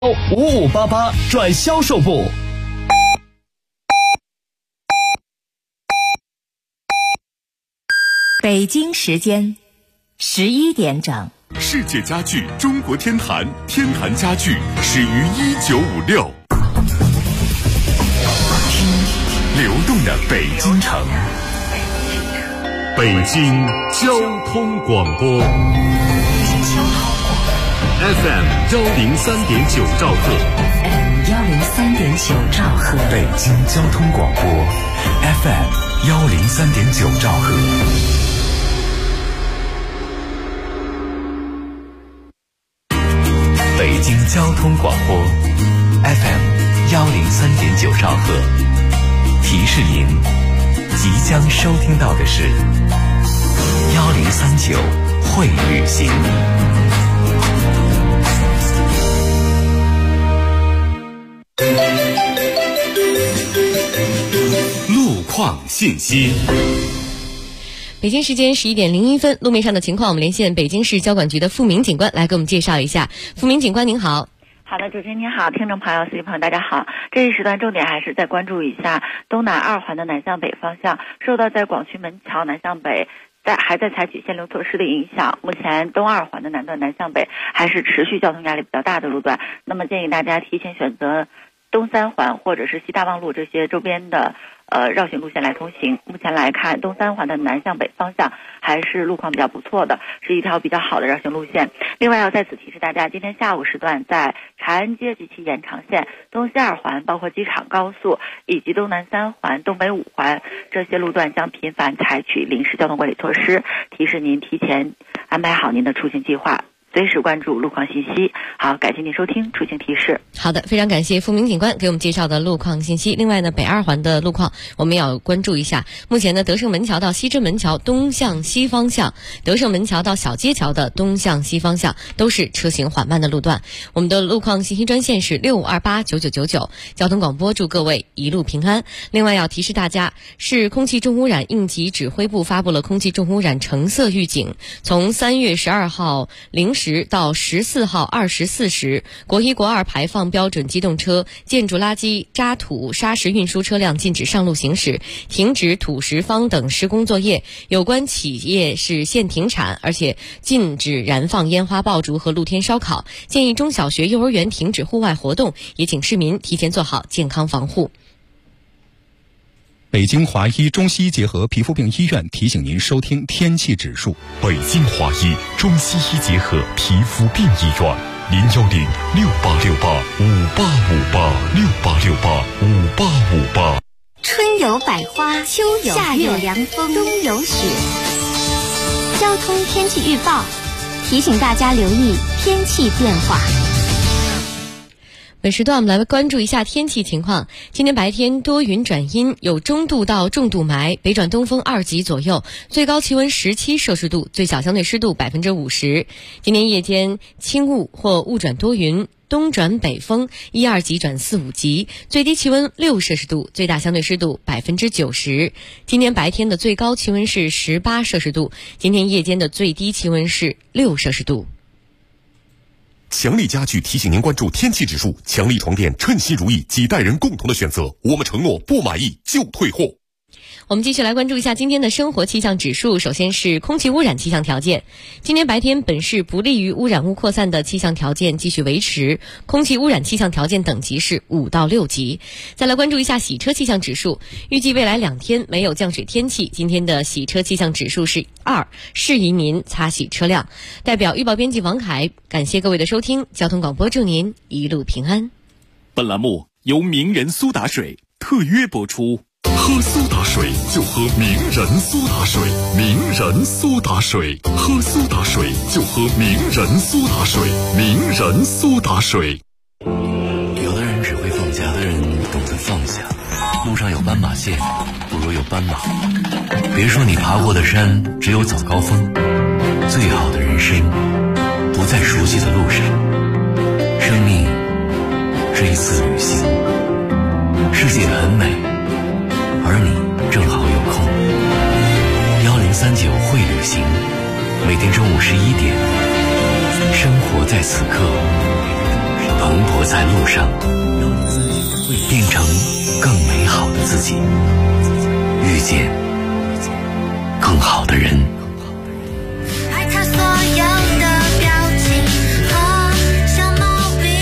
5588转销售部。 北京时间11点整。 世界家具中国天坛，天坛家具始于1956。流动的北京城，北京交通广播 FM 103.9兆赫， 103.9兆赫， 北京交通广播 FM 103.9兆赫。北京交通广播 FM 103.9兆赫，提示您即将收听到的是1039会旅行。路况信息。 北京时间11点01分，路面上的情况，我们连线北京市交管局的付明警官来给我们介绍一下。付明警官您好。 好的，主持人您好，听众朋友、司机朋友大家好。这一时段重点还是再关注一下东南二环的南向北方向，受到在广渠门桥南向北还在采取限流措施的影响，目前东二环的南段南向北还是持续交通压力比较大的路段，那么建议大家提前选择东三环或者是西大望路这些周边的绕行路线来通行。目前来看，东三环的南向北方向还是路况比较不错的，是一条比较好的绕行路线。另外要在此提示大家，今天下午时段在长安街及其延长线、东西二环，包括机场高速以及东南三环、东北五环这些路段将频繁采取临时交通管理措施，提示您提前安排好您的出行计划，随时关注路况信息。好，感谢您收听出行提示。 好的，非常感谢付明警官给我们介绍的路况信息。另外呢，北二环的路况我们也要关注一下。目前呢，德胜门桥到西直门桥东向西方向，德胜门桥到小街桥的东向西方向都是车行缓慢的路段。我们的路况信息专线是65289999，交通广播祝各位一路平安。另外要提示大家，市空气重污染应急指挥部发布了空气重污染橙色预警，从3月12号0时到14号24时，国1、国2排放标准机动车、建筑垃圾、渣土、砂石运输车辆禁止上路行驶，停止土石方等施工作业。有关企业是限停产，而且禁止燃放烟花爆竹和露天烧烤。建议中小学、幼儿园停止户外活动，也请市民提前做好健康防护。 北京华医中西医结合皮肤病医院提醒您收听天气指数。 北京华医中西医结合皮肤病医院，0106868586868685858。 春有百花，秋有夏有凉风，冬有雪。交通天气预报提醒大家留意天气变化。 本时段我们来关注一下天气情况。今天白天多云转阴，有中度到重度霾，北转东风2级左右，最高气温17摄氏度，最小相对湿度50%。今天夜间轻雾或雾转多云，东转北风1、2级转4、5级，最低气温6摄氏度，最大相对湿度90%。今天白天的最高气温是18摄氏度，今天夜间的最低气温是6摄氏度。 强力家具提醒您关注天气指数，强力床垫称心如意，几代人共同的选择，我们承诺不满意就退货。 我们继续来关注一下今天的生活气象指数。首先是空气污染气象条件，今天白天本市不利于污染物扩散的气象条件继续维持，空气污染气象条件等级是5到6级。再来关注一下洗车气象指数，预计未来2天没有降水天气，今天的洗车气象指数是2，适宜您擦洗车辆。代表预报编辑王凯，感谢各位的收听，交通广播祝您一路平安。 本栏目由名人苏打水特约播出。喝苏打水就喝名人苏打水，名人苏打水，喝苏打水就喝名人苏打水，名人苏打水。 有的人只会放假，有的人懂得放下。路上有斑马线，不如有斑马。别说你爬过的山只有早高峰，最好的人生不在熟悉的路上。生命是一次旅行，世界很美，而你正好有空。1039会旅行，每天中午11点，生活在此刻。 蓬勃在路上，变成更美好的自己，遇见更好的人。 爱他所有的表情和小毛病，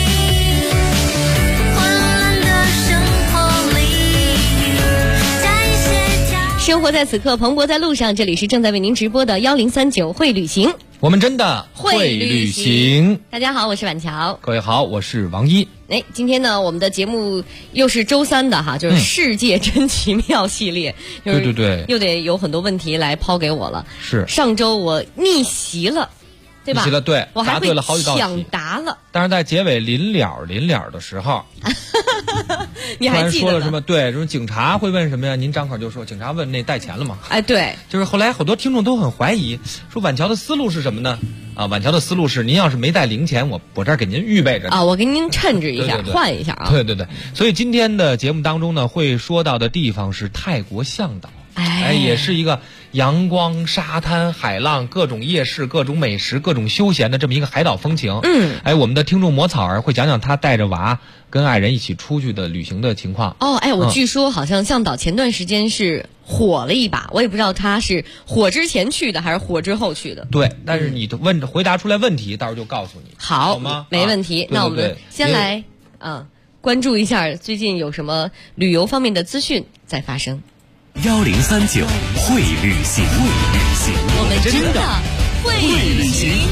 混乱的生活里，在协调。 生活在此刻，蓬勃在路上。这里是正在为您直播的1039会旅行， 我们真的会旅行。 大家好，我是婉乔。 各位好，我是王一。 今天呢，我们的节目又是周三的哈，就是世界真奇妙系列。 对对对， 又得有很多问题来抛给我了。 是， 上周我逆袭了，对吧？ 逆袭了，对， 我还对了好几道题， 抢答了。 但是在结尾临了的时候， 你还记得说了什么？对，什么警察会问什么呀？您张口就说警察问那带钱了吗？ 哎，对， 就是后来好多听众都很怀疑，说婉乔的思路是什么呢？啊，婉乔的思路是，您要是没带零钱，我这儿给您预备着啊，我给您趁着一下， 对换一下啊。 对对对，所以今天的节目当中呢，会说到的地方是泰国向导，也是一个阳光、沙滩、海浪、各种夜市、各种美食、各种休闲的这么一个海岛风情。我们的听众魔草儿会讲讲他带着娃跟爱人一起出去的旅行的情况。 我据说好像向导前段时间是火了一把，我也不知道他是火之前去的还是火之后去的。 对，但是你回答出来问题，到时候就告诉你。 好吗？ 没问题。那我们先来关注一下最近有什么旅游方面的资讯在发生。 1039会旅行， 我们真的会旅行。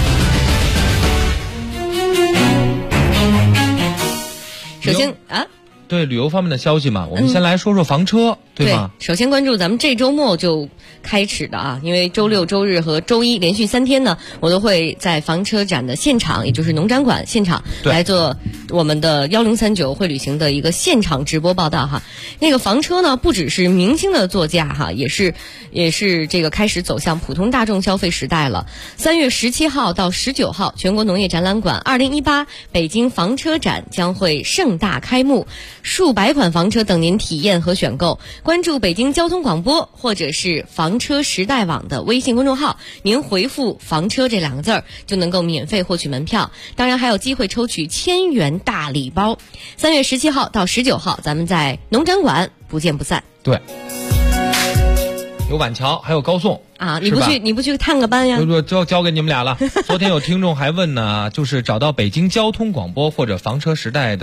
首先对旅游方面的消息嘛，我们先来说说房车，对吗？ 首先关注咱们这周末就开始的因为周六、周日和周一连续3天呢，我都会在房车展的现场，也就是农展馆现场来做我们的1039会旅行的一个现场直播报道哈。那个房车呢，不只是明星的座驾哈，也是这个开始走向普通大众消费时代了。3月17号到19号，全国农业展览馆2018北京房车展将会盛大开幕，数百款房车等您体验和选购。关注北京交通广播或者是房车时代网的微信公众号，您回复房车这2个字儿就能够免费获取门票，当然还有机会抽取1000元大礼包。3月17号到19号，咱们在农展馆不见不散。 对，有晚桥，还有高颂啊，你不去探个班呀？ 就交给你们俩了。昨天有听众还问呢，就是找到北京交通广播或者房车时代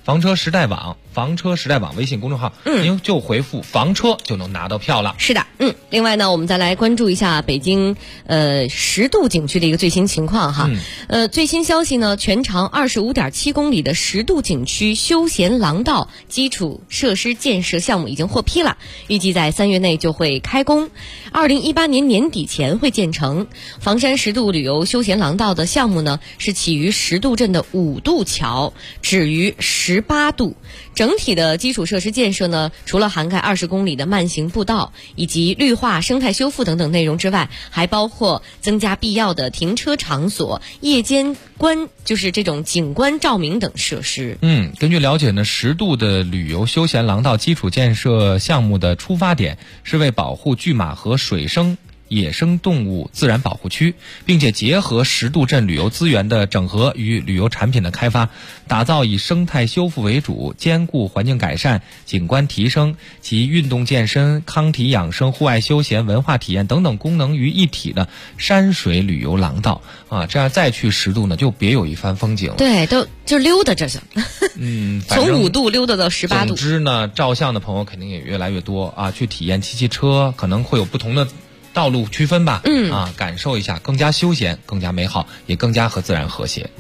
网微信公众号，您就回复房车就能拿到票了。 是的，另外呢，我们再来关注一下北京10渡景区的一个最新情况哈。最新消息呢，全长25.7公里的10渡景区休闲廊道基础设施建设项目已经获批了，预计在3月内就会开工，2018年年底前会建成。房山10渡旅游休闲廊道的项目呢，是起于10渡镇的5渡桥，止于18渡。整体的基础设施建设呢，除了涵盖20公里的慢行步道以及绿化生态修复等等内容之外，还包括增加必要的停车场所、夜间就是这种景观照明等设施。 根据了解呢，10渡的旅游休闲廊道基础建设项目的出发点是为保护拒马河水生野生动物自然保护区，并且结合10渡镇旅游资源的整合与旅游产品的开发，打造以生态修复为主，兼顾环境改善、景观提升及运动健身、康体养生、户外休闲、文化体验等等功能于一体的山水旅游廊道啊，这样再去10渡呢，就别有一番风景了。 对，就溜达这是。从5渡溜达到18渡。 总之呢，照相的朋友肯定也越来越多啊，去体验骑车，可能会有不同的道路区分吧，感受一下，更加休闲，更加美好，也更加和自然和谐。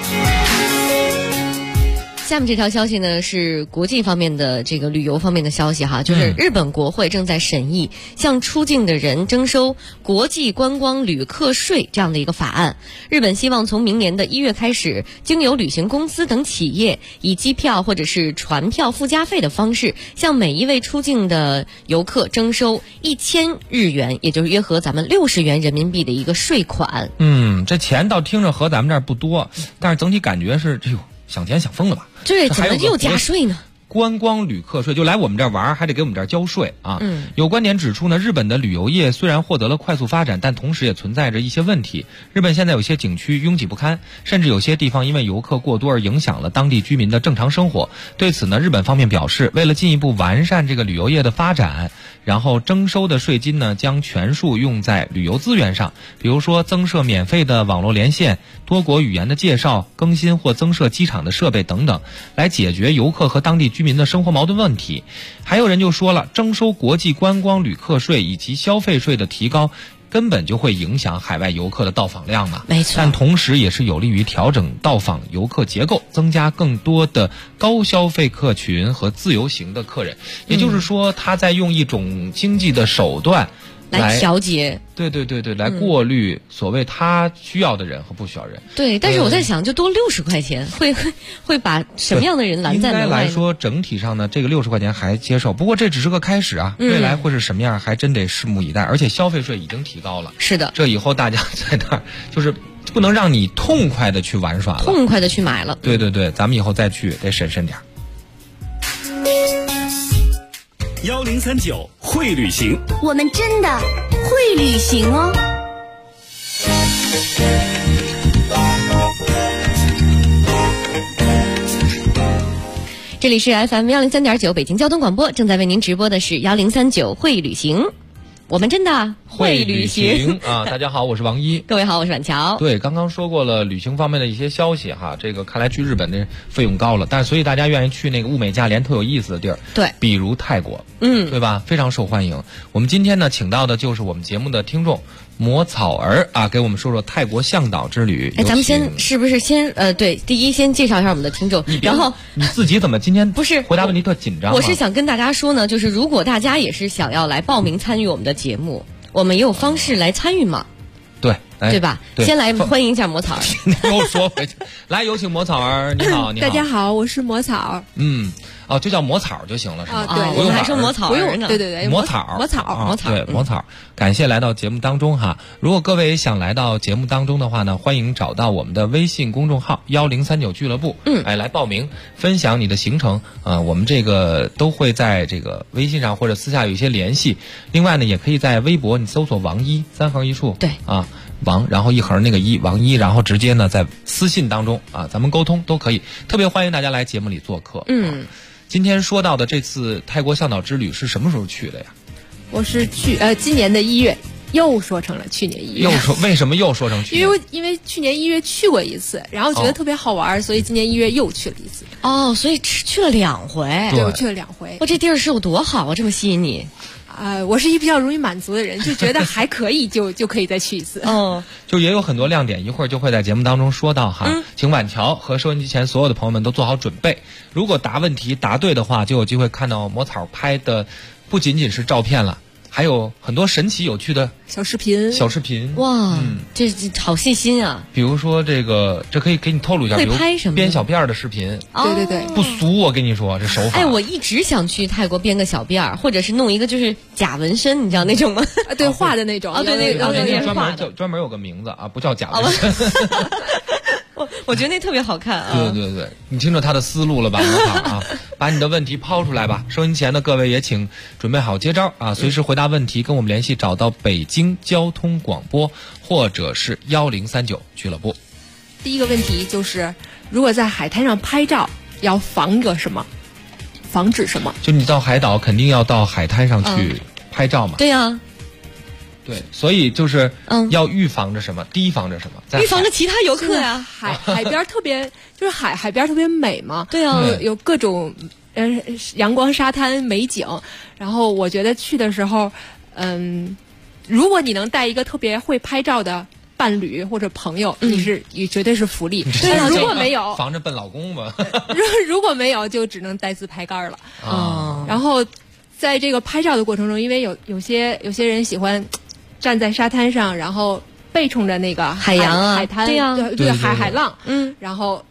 下面这条消息呢是国际方面的这个旅游方面的消息哈，就是日本国会正在审议向出境的人征收国际观光旅客税这样的一个法案。日本希望从明年的1月开始，经由旅行公司等企业以机票或者是船票附加费的方式，向每一位出境的游客征收1000日元，也就是约合咱们60元人民币的一个税款。 这钱倒听着和咱们这儿不多，但是整体感觉是想钱想疯了吧？ 对，怎么又加税呢？ 观光旅客税，就来我们这儿玩还得给我们这儿交税啊。有观点指出呢，日本的旅游业虽然获得了快速发展，但同时也存在着一些问题。日本现在有些景区拥挤不堪，甚至有些地方因为游客过多而影响了当地居民的正常生活。对此呢，日本方面表示，为了进一步完善这个旅游业的发展，然后征收的税金呢将全数用在旅游资源上，比如说增设免费的网络连线、多国语言的介绍、更新或增设机场的设备等等，来解决游客和当地居民的生活矛盾问题。还有人就说了，征收国际观光旅客税以及消费税的提高，根本就会影响海外游客的到访量嘛。 没错， 但同时也是有利于调整到访游客结构，增加更多的高消费客群和自由行的客人。也就是说，他在用一种经济的手段来调节， 对，来过滤所谓他需要的人和不需要人。 对，但是我在想，就多60块钱，会把什么样的人拦在门外？ 应该来说，整体上呢，这个60块钱还接受。不过这只是个开始啊，未来会是什么样，还真得拭目以待。而且消费税已经提高了， 是的， 这以后大家在那儿就是不能让你痛快的去玩耍了， 痛快的去买了。 对，咱们以后再去得审慎点。 1039会旅行， 我们真的会旅行哦。 这里是 FM 103.9北京交通广播，正在为您直播的是1039会旅行。我们真的会旅行啊！大家好，我是王一。 各位好，我是婉乔。 对，刚刚说过了旅行方面的一些消息哈，这个看来去日本的费用高了，但是所以大家愿意去那个物美价廉特有意思的地儿， 对， 比如泰国，对吧？非常受欢迎。我们今天呢，请到的就是我们节目的听众魔草儿啊，给我们说说泰国向导之旅。 咱们是不是先对，第一先介绍一下我们的听众，然后你自己怎么今天不是回答问题特紧张？ 我是想跟大家说呢，就是如果大家也是想要来报名参与我们的节目，我们也有方式来参与嘛。对吧？先来欢迎一下魔草儿。 又说回去，来有请魔草儿，你好， 大家好，我是魔草。 就叫魔草就行了，是吗？ 对， 我们还说魔草儿呢。 对， 魔草，对，魔草。感谢来到节目当中哈。如果各位想来到节目当中的话呢，欢迎找到我们的微信公众号1039俱乐部，来报名，分享你的行程。我们这个都会在这个微信上或者私下有一些联系。另外呢，也可以在微博你搜索王一3横1竖， 对啊。王，然后1横那个一，王一，然后直接呢在私信当中啊，咱们沟通都可以。特别欢迎大家来节目里做客。今天说到的这次泰国向导之旅是什么时候去的呀？ 我是去今年的1月，又说成了去年1月。 为什么又说成去年？ 因为去年1月去过一次，然后觉得特别好玩，所以今年1月又去了一次。 所以去了2回。 对，我去了2回。 这地儿是有多好啊，这么吸引你？ 我是一比较容易满足的人，就觉得还可以就可以再去一次。 就也有很多亮点，一会儿就会在节目当中说到哈。请婉乔和收音机前所有的朋友们都做好准备。如果答问题答对的话，就有机会看到魔草拍的不仅仅是照片了，还有很多神奇有趣的小视频。 哇，这好细心啊！ 比如说这可以给你透露一下， 会拍什么？ 编小辫儿的视频。 对， 不俗，我跟你说这手法。 我一直想去泰国编个小辫儿，或者是弄一个就是假纹身，你知道那种吗？ 对，画的那种。 对， 专门有个名字啊，不叫假纹身。 我觉得那特别好看啊！ 对，你听着他的思路了吧？把你的问题抛出来吧。收音前的各位也请准备好接招啊，随时回答问题，跟我们联系，找到北京交通广播或者是1039俱乐部。 第一个问题就是，如果在海滩上拍照，要防止什么？ 就你到海岛肯定要到海滩上去拍照嘛？ 对呀。 对，所以就是要预防着什么，提防着什么， 预防着其他游客呀。 海边特别就是海边特别美嘛， 对啊， 有各种阳光沙滩美景。然后我觉得去的时候，如果你能带一个特别会拍照的伴侣或者朋友，你绝对是福利。如果没有， 防着笨老公吧。 如果没有，就只能带自拍杆了。然后在这个拍照的过程中，因为有些人喜欢站在沙滩上，然后背冲着那个海洋啊， 海滩， 对呀， 对海浪，然后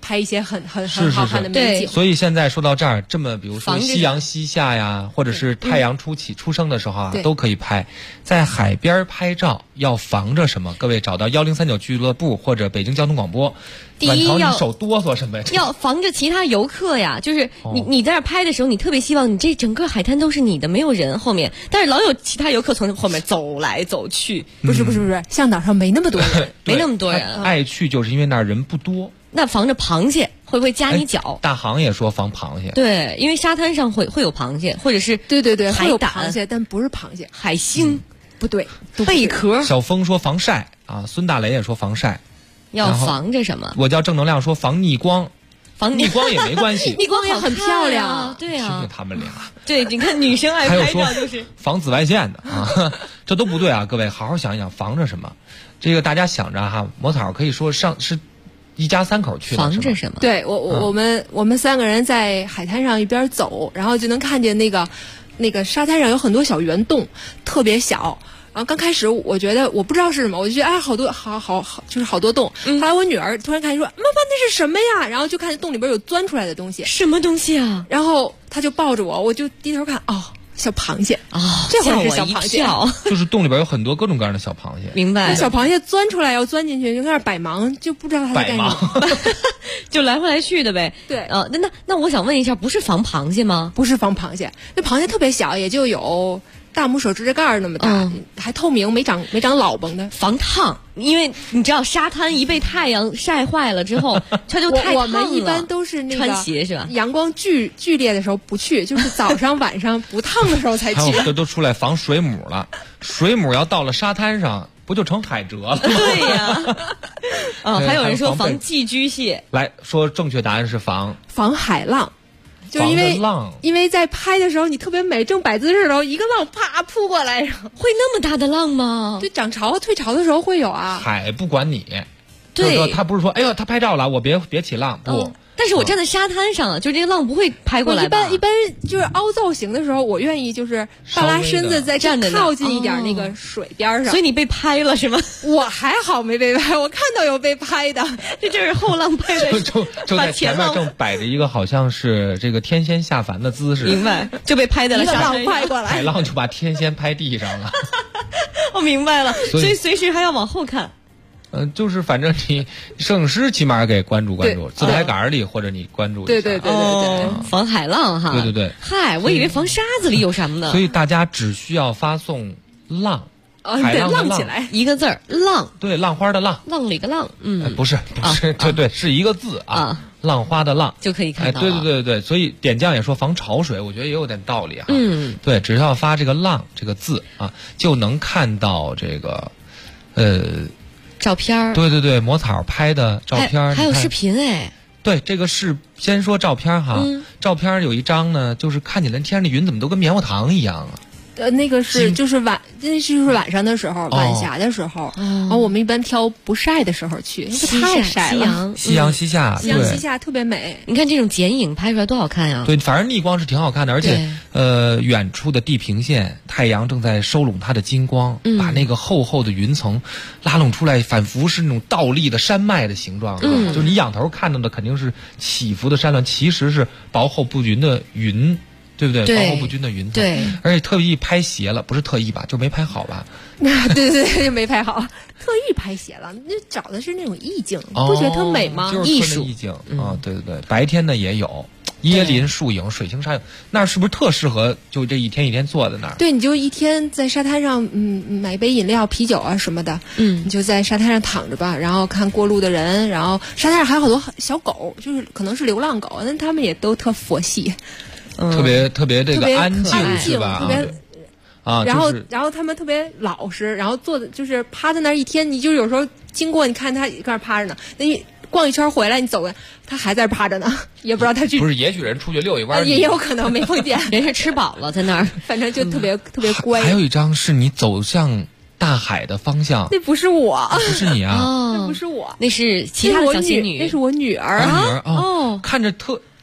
拍一些很是好看的美景。 所以现在说到这儿，这么比如说夕阳西下呀，或者是太阳出生的时候啊，都可以拍。在海边拍照要防着什么？各位找到1039俱乐部或者北京交通广播。 第一要你手哆嗦什么呀？ 要防着其他游客呀，就是你在那拍的时候，你特别希望你这整个海滩都是你的，没有人后面，但是老有其他游客从后面走来走去。 不是，向导上没那么多人， 没那么多人。 爱去就是因为那儿人不多。 那防着螃蟹会不会夹你脚？ 大航也说防螃蟹。 对，因为沙滩上会有螃蟹，或者是对海胆、 螃蟹，但不是螃蟹， 海星不对， 贝壳。 小峰说防晒啊，孙大雷也说防晒。 要防着什么？ 我叫正能量说防逆光，逆光也没关系， 逆光也很漂亮啊， 对啊， 就他们俩。 对，你看女生爱拍照就是防紫外线的啊，这都不对啊！各位好好想一想，防着什么？这个大家想着哈，魔草可以说是一家3口去的， 防着什么？ 对我们3个人在海滩上一边走，然后就能看见那个沙滩上有很多小圆洞，特别小。然后刚开始我觉得我不知道是什么，我就觉得好多就是好多洞。后来我女儿突然看说：“妈妈，那是什么呀？”然后就看见洞里边有钻出来的东西。 什么东西啊？ 然后她就抱着我就低头看，小螃蟹这会儿是小螃蟹， 就是洞里边有很多各种各样的小螃蟹。 明白。 小螃蟹钻出来要钻进去，就在那儿摆忙，就不知道它在干什么， 就来回来去的呗。 对， 那我想问一下，不是防螃蟹吗？ 不是防螃蟹，那螃蟹特别小，也就有大拇手指甲盖那么大，还透明，没长老崩的。 防烫，因为你知道沙滩一被太阳晒坏了之后，它就太烫了。 我们一般都是那个穿鞋是吧？ 阳光剧烈的时候不去，就是早上晚上不烫的时候才去。 还有这都出来防水母了，水母要到了沙滩上，不就成海蜇了？ 对呀。还有人说防寄居蟹。 来说正确答案是防海浪。就是因为在拍的时候你特别美，正摆姿势的时候，一个浪啪扑过来，会那么大的浪吗？ 对，涨潮退潮的时候会有啊。 海不管你， 对， 就是说他不是说哎呦他拍照了，我别起浪，不。 但是我站在沙滩上，就这个浪不会拍过来吧？ 一般就是凹造型的时候，我愿意就是半拉身子再站靠近一点那个水边上。 所以你被拍了是吗？ 我还好没被拍，我看到有被拍的， 这就是后浪拍的。 就在前面正摆着一个好像是这个天仙下凡的姿势， 明白？就被拍在了沙滩上，拍过来， 海浪就把天仙拍地上了。 我明白了，所以随时还要往后看。 就是反正你摄影师起码给关注，自拍杆里或者你关注一下。 对， 防海浪哈。 对。 嗨，我以为防沙子里有什么呢？ 所以大家只需要发送浪，海浪浪起来一个字儿浪。 对，浪花的浪， 浪里个浪。 不是，对，是一个字啊。浪花的浪就可以看到。 对，所以点将也说防潮水，我觉得也有点道理哈。对，只要发这个浪这个字啊，就能看到这个照片。 对，魔草拍的照片， 还有视频哎。 对，这个是先说照片哈，照片有一张呢，就是看起来天上的云怎么都跟棉花糖一样啊。 那个是就是晚上的时候，晚霞的时候，然后我们一般挑不晒的时候去，太晒了。 夕阳西下， 夕阳西下特别美。 你看这种剪影拍出来多好看呀！ 对，反正逆光是挺好看的，而且远处的地平线，太阳正在收拢它的金光，把那个厚厚的云层拉拢出来，仿佛是那种倒立的山脉的形状。就是你仰头看到的肯定是起伏的山峦，其实是薄厚不匀的云。对不对？薄厚不均的云层， 对， 而且特意拍斜了，不是特意吧，就没拍好吧？ 对，没拍好，特意拍斜了，那找的是那种意境，不觉得特美吗？ 就是艺术意境啊，对，白天呢也有椰林树影、水清山影，那是不是特适合就这一天一天坐在那儿？ 对，你就一天在沙滩上，买杯饮料、啤酒啊什么的，你就在沙滩上躺着吧，然后看过路的人，然后沙滩上还有好多小狗，就是可能是流浪狗，但他们也都特佛系。 特别这个安静是吧？ 特别啊， 然后他们特别老实，然后坐的就是趴在那儿一天，你就有时候经过，你看他搁那儿趴着呢，那你逛一圈回来，你走过，他还在趴着呢，也不知道他去。 不是，也许人出去溜一弯， 也有可能没碰见， 人是吃饱了在那儿， 反正就特别乖。 还有一张是你走向大海的方向， 那不是我， 不是你啊， 那不是我， 那是其他的小仙女， 那是我女儿哦，看着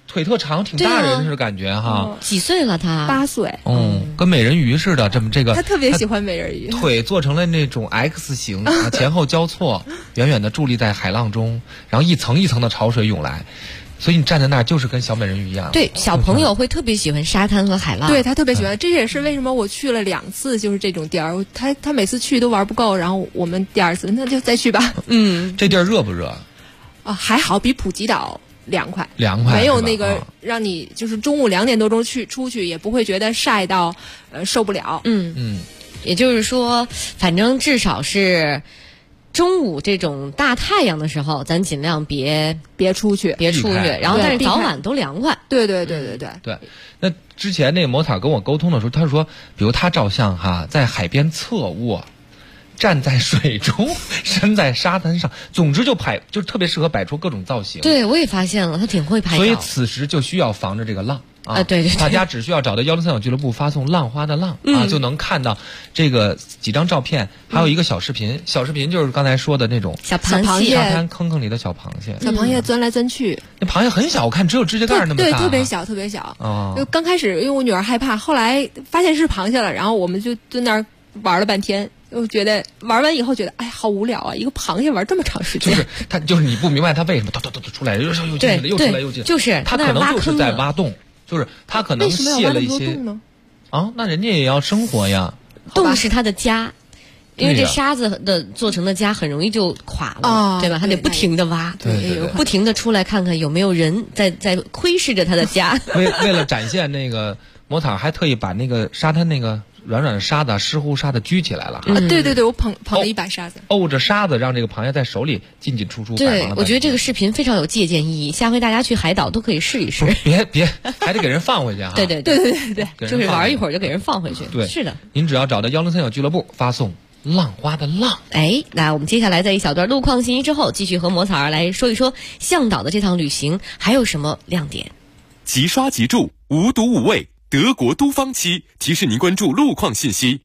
腿特长，挺大人似的感觉哈。 几岁了他 ？8岁。 跟美人鱼似的，这个。 他特别喜欢美人鱼。 腿做成了那种 X 型，前后交错，远远的伫立在海浪中，然后一层一层的潮水涌来。所以你站在那儿就是跟小美人鱼一样。 对，小朋友会特别喜欢沙滩和海浪。 对，他特别喜欢，这也是为什么我去了2次，就是这种地儿。他每次去都玩不够，然后我们第2次那就再去吧。 这地儿热不热？ 还好，比普吉岛凉快， 没有那个让你就是中午2点多钟出去也不会觉得晒到受不了。 也就是说，反正至少是。中午这种大太阳的时候，咱尽量别出去， 然后但是早晚都凉快。 对。 那之前那个模特跟我沟通的时候，他说，比如他照相哈，在海边侧卧，站在水中，身在沙滩上，总之就特别适合摆出各种造型。 对，我也发现了，他挺会拍照。 所以此时就需要防着这个浪。 对， 大家只需要找到1039俱乐部，发送浪花的浪就能看到这个几张照片，还有一个小视频。小视频就是刚才说的那种小螃蟹， 沙滩坑里的小螃蟹， 小螃蟹钻来钻去。 那螃蟹很小，我看只有指甲盖那么大。 对，特别小。就刚开始因为我女儿害怕，后来发现是螃蟹了，然后我们就在那儿玩了半天。我觉得玩完以后觉得，好无聊啊！一个螃蟹玩这么长时间， 就是你不明白它为什么出来又进来又出来又进来， 就是它可能就是在挖洞，就是它可能泄了一些那人家也要生活呀。 洞是它的家，因为这沙子的做成的家很容易就垮了，对吧？它得不停的挖，不停的出来看看有没有人在窥视着它的家。 为了展现那个模特还特意把那个沙滩那个。软软的沙子、湿乎沙子举起来了。 对，我捧了一把沙子， 沤着沙子，让这个螃蟹在手里进进出出。 对，我觉得这个视频非常有借鉴意义，下回大家去海岛都可以试一试。 别，还得给人放回去哈。 对，就是玩一会儿就给人放回去。 对， 是的。 您只要找到1039俱乐部，发送浪花的浪。 那我们接下来在一小段路况信息之后，继续和魔草儿来说一说向导的这趟旅行还有什么亮点。 即刷即住，无毒无味。德国都方漆提示您关注路况信息。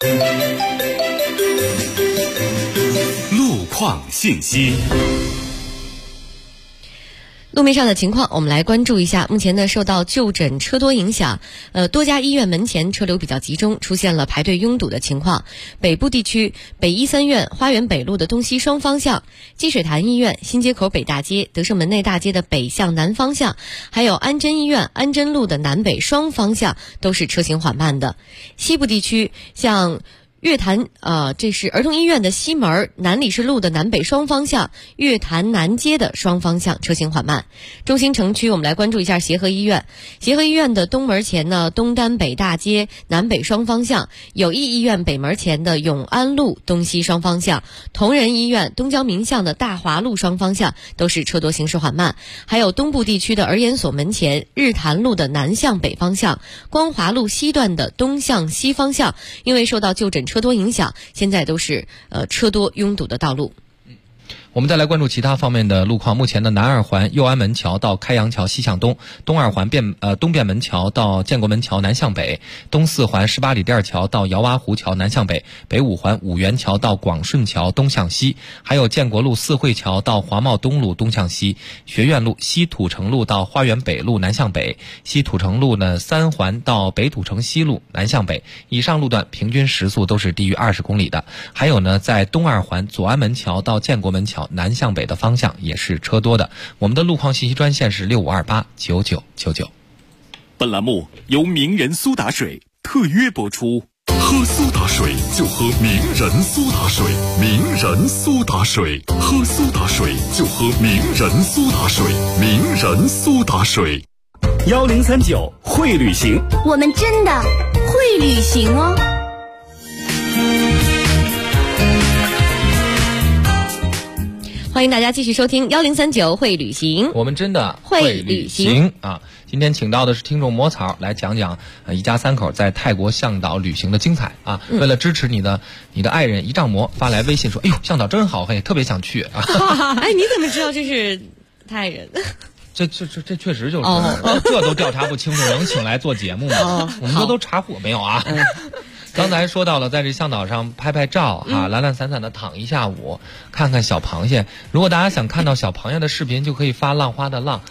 路况信息。 路面上的情况，我们来关注一下。目前呢，受到就诊车多影响，多家医院门前车流比较集中，出现了排队拥堵的情况。北部地区，北医3院花园北路的东西双方向，积水潭医院新街口北大街、德胜门内大街的北向南方向，还有安贞医院安贞路的南北双方向都是车行缓慢的。西部地区，像月坛这是儿童医院的西门南礼士路的南北双方向，月坛南街的双方向车行缓慢。中心城区我们来关注一下协和医院。协和医院的东门前呢，东单北大街南北双方向，友谊医院北门前的永安路东西双方向，同仁医院东郊民巷的大华路双方向都是车多行驶缓慢。还有东部地区的儿研所门前日坛路的南向北方向，光华路西段的东向西方向，因为受到就诊车多影响，现在都是车多拥堵的道路。 我们再来关注其他方面的路况。目前的南二环右安门桥到开阳桥西向东，东二环东便门桥到建国门桥南向北，东四环18里店桥到姚洼湖桥南向北，北五环五元桥到广顺桥东向西，还有建国路四惠桥到华贸东路东向西，学院路西土城路到花园北路南向北，西土城路呢3环到北土城西路南向北。以上路段平均时速都是低于20公里的。还有呢，在东二环左安门桥到建国门桥南向北的方向也是车多的。我们的路况信息专线是65289999。 本栏目由名人苏打水特约播出。喝苏打水就喝名人苏打水，名人苏打水，喝苏打水就喝名人苏打水，名人苏打水。 1039会旅行， 我们真的会旅行哦。 欢迎大家继续收听1039会旅行， 我们真的会旅行啊！今天请到的是听众魔草来讲讲一家3口在泰国向导旅行的精彩啊！为了支持你的爱人一丈魔发来微信说：“哎呦，向导真好，嘿，特别想去啊！” 哎，你怎么知道这是他爱人？ 这确实就是，这都调查不清楚，能请来做节目吗？我们都查获没有啊？刚才说到了，在这向导上拍拍照啊，懒懒散散的躺一下午，看看小螃蟹。如果大家想看到小螃蟹的视频，就可以发浪花的浪。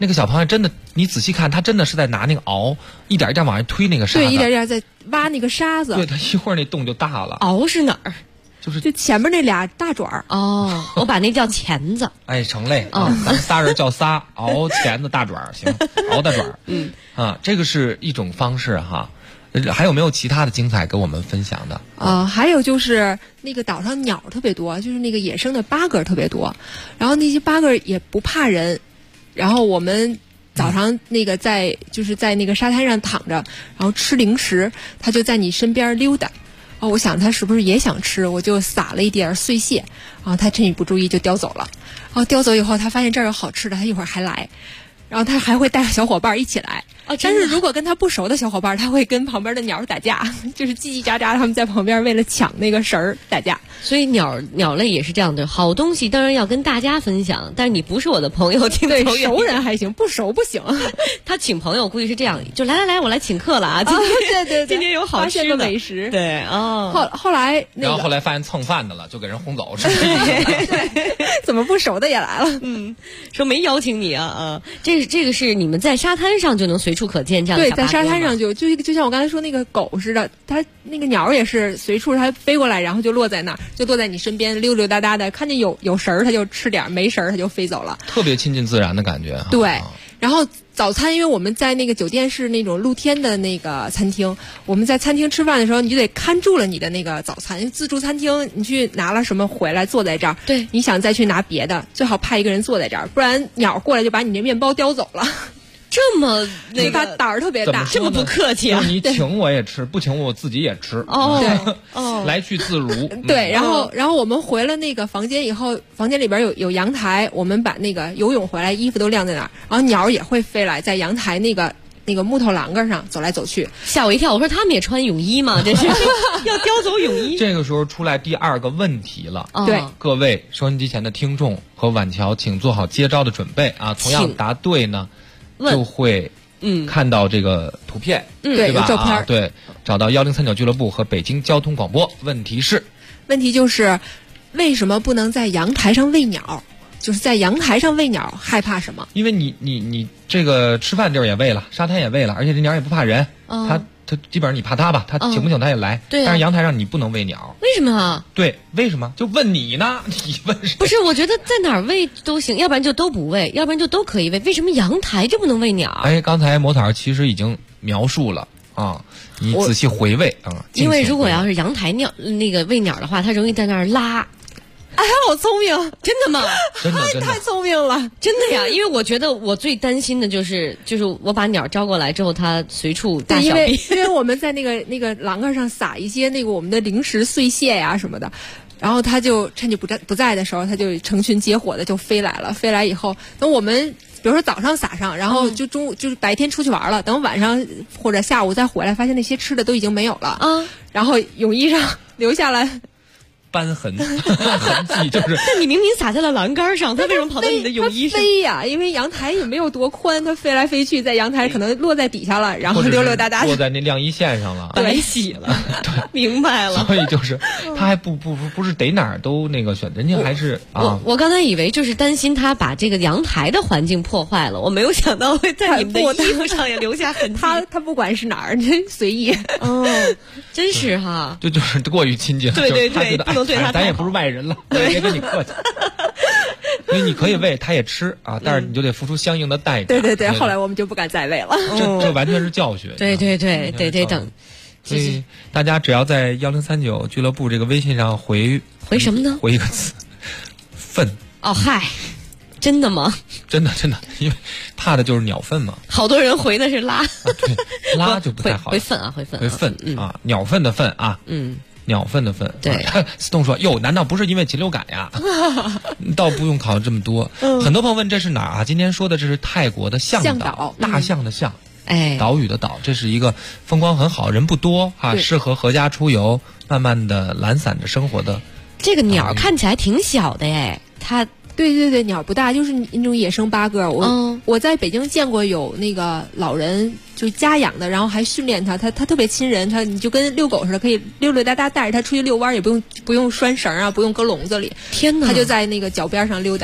那个小螃蟹真的，你仔细看，它真的是在拿那个螯一点一点往上推那个沙子， 对，一点点在挖那个沙子。 对，它一会儿那洞就大了。 螯是哪儿？ 就前面那俩大爪儿。 哦，我把那叫钳子。 哎，成嘞。咱们仨人叫仨，螯、钳子、大爪儿，行，螯大爪儿。这个是一种方式哈。还有没有其他的精彩跟我们分享的？ 还有就是那个岛上鸟特别多，就是那个野生的八哥特别多，然后那些八哥也不怕人，然后我们早上那个在那个沙滩上躺着，然后吃零食，它就在你身边溜达。我想它是不是也想吃，我就撒了一点碎屑，然后它趁你不注意就叼走了。然后叼走以后，它发现这儿有好吃的，它一会儿还来，然后它还会带小伙伴一起来。但是如果跟他不熟的小伙伴，他会跟旁边的鸟打架，就是叽叽喳喳，他们在旁边为了抢那个绳儿打架。 所以鸟类也是这样的，好东西当然要跟大家分享，但是你不是我的朋友，听对熟人还行，不熟不行。 他请朋友估计是这样，就来，我来请客了啊！今天对， 今天有好吃的美食。 对后来然后后来发现蹭饭的了，就给人轰走。 对，怎么不熟的也来了？ 说没邀请你啊！这个是你们在沙滩上就能随处可见这样的小八哥吗？ 对，在沙滩上就像我刚才说那个狗似的，它那个鸟也是随处它飞过来，然后就落在那儿，就落在你身边溜溜达达的，看见有食儿它就吃点，没食儿它就飞走了， 特别亲近自然的感觉。 对，然后早餐，因为我们在那个酒店是那种露天的那个餐厅，我们在餐厅吃饭的时候，你就得看住了你的那个早餐。自助餐厅你去拿了什么回来坐在这儿， 对， 你想再去拿别的，最好派一个人坐在这儿，不然鸟过来就把你那面包叼走了。 这么那个他胆儿特别大， 这么不客气啊！ 就是你请我也吃，不请我自己也吃。来去自如。 对，然后我们回了那个房间以后，房间里边有阳台，我们把那个游泳回来，衣服都晾在那儿，然后鸟也会飞来，在阳台那个木头栏杆上走来走去， 吓我一跳。我说他们也穿泳衣吗？这是要叼走泳衣。 这个时候出来第二个问题了。 对， 各位收音机前的听众和婉乔，请做好接招的准备啊！同样答对呢，就会看到这个图片，对吧？ 照片， 对，找到1039俱乐部和北京交通广播。问题就是为什么不能在阳台上喂鸟？就是在阳台上喂鸟，害怕什么？ 因为你这个吃饭地儿也喂了，沙滩也喂了，而且这鸟也不怕人，它基本上你怕它吧，它请不请它也来。 对， 但是阳台上你不能喂鸟。 为什么啊？ 对，为什么？就问你呢？你问谁？ 不是，我觉得在哪儿喂都行，要不然就都不喂，要不然就都可以喂。为什么阳台就不能喂鸟？ 哎，刚才魔草其实已经描述了啊，你仔细回味啊。 因为如果要是阳台那个喂鸟的话，它容易在那儿拉。 哎，好聪明！ 真的吗？ 真的太聪明了， 真的呀！因为我觉得我最担心的就是我把鸟招过来之后，它随处大小便。 因为我们在那个栏杆上撒一些那个我们的零食碎屑呀什么的，然后它就趁你不在的时候，它就成群结伙的就飞来了。飞来以后，等我们比如说早上撒上，然后就中午就是白天出去玩了，等晚上或者下午再回来，发现那些吃的都已经没有了然后泳衣上留下来斑痕迹，就是但你明明撒在了栏杆上，它为什么跑到你的泳衣上？ 飞呀，因为阳台也没有多宽，它飞来飞去，在阳台可能落在底下了，然后溜溜达达落在那晾衣线上了， 白洗了。对，明白了。 所以就是他还不是得哪儿都那个选，人家还是我刚才以为就是担心他把这个阳台的环境破坏了，我没有想到会在你们的衣服上也留下痕迹。 他不管是哪儿，随意。 真是哈， 就是过于亲近。 对， 不能对他，咱也不是外人了，别跟你客气。所以你可以喂，他也吃啊，但是你就得付出相应的代价。 对，后来我们就不敢再喂了。 这完全是教训。 对，得等。 所以大家只要在1039俱乐部这个微信上回什么呢？ 回一个词，粪。 哦嗨，真的吗？ 真的，因为怕的就是鸟粪嘛。 好多人回的是拉， 对，拉就不太好。 回粪啊，回粪啊，鸟粪的粪啊，鸟粪的粪。 对， 思动说：“哟，难道不是因为禽流感呀？”倒不用考这么多。很多朋友问这是哪儿啊？今天说的这是泰国的象岛，大象的象，岛屿的岛。这是一个风光很好、人不多啊，适合合家出游、慢慢的懒散着生活的。 这个鸟看起来挺小的哎，它。 对，鸟不大，就是那种野生八哥。我在北京见过有那个老人就家养的，然后还训练它特别亲人，你就跟遛狗似的，可以溜溜达达带着它出去遛弯，也不用拴绳啊，不用搁笼子里。 天哪！ 它就在那个脚边上溜达。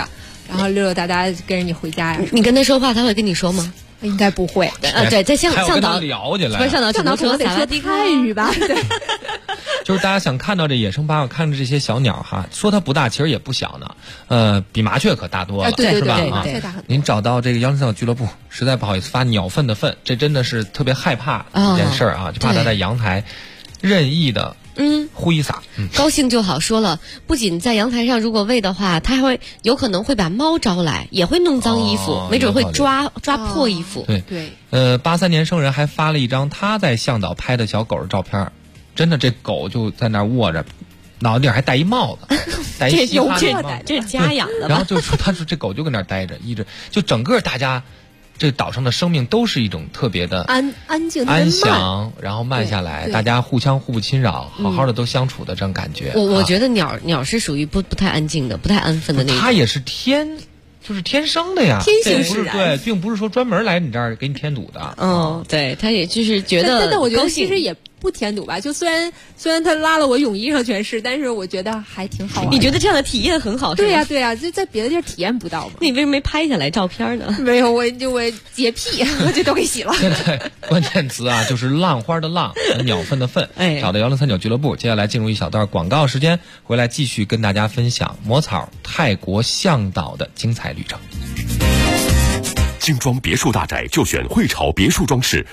然后溜溜达达跟着你回家呀。 你跟他说话，他会跟你说吗？ 应该不会。 对，在向导聊起来， 不是向导可能得说泰语吧？对。 就是大家想看到这野生八卦，看着这些小鸟哈，说它不大，其实也不小呢。比麻雀可大多了， 对是吧？ 麻雀大很多。 您找到这个103小俱乐部，实在不好意思，发鸟粪的粪，这真的是特别害怕一件事啊，就怕它在阳台任意的挥洒。 高兴就好说了，不仅在阳台上如果喂的话，它会有可能会把猫招来，也会弄脏衣服，没准会抓破衣服。 对。83年生人还发了一张他在向导拍的小狗的照片，真的这狗就在那卧着，脑袋顶还戴一帽子，戴一嘻哈的帽子， 这是家养的吧？ 然后就说他说这狗就跟那儿待着，一直就整个大家这岛上的生命都是一种特别的安静、 安详，然后慢下来，大家互不侵扰，好好的都相处的这种感觉。 我觉得鸟是属于不太安静的，不太安分的那种。 它也是就是天生的呀， 天性使然。 对，并不是说专门来你这儿给你添堵的。 对，他也就是觉得， 但我觉得其实也不添堵吧。就虽然他拉了我泳衣上全是，但是我觉得还挺好玩。 你觉得这样的体验很好？ 对呀，就在别的地儿体验不到嘛。 你为什么没拍下来照片呢？ 没有，我洁癖，我就都给洗了。 现在关键词啊，就是浪花的浪，鸟粪的粪。找到103.9俱乐部，接下来进入一小段广告时间，回来继续跟大家分享魔草泰国向导的精彩旅程。 精装别墅大宅就选汇潮别墅装饰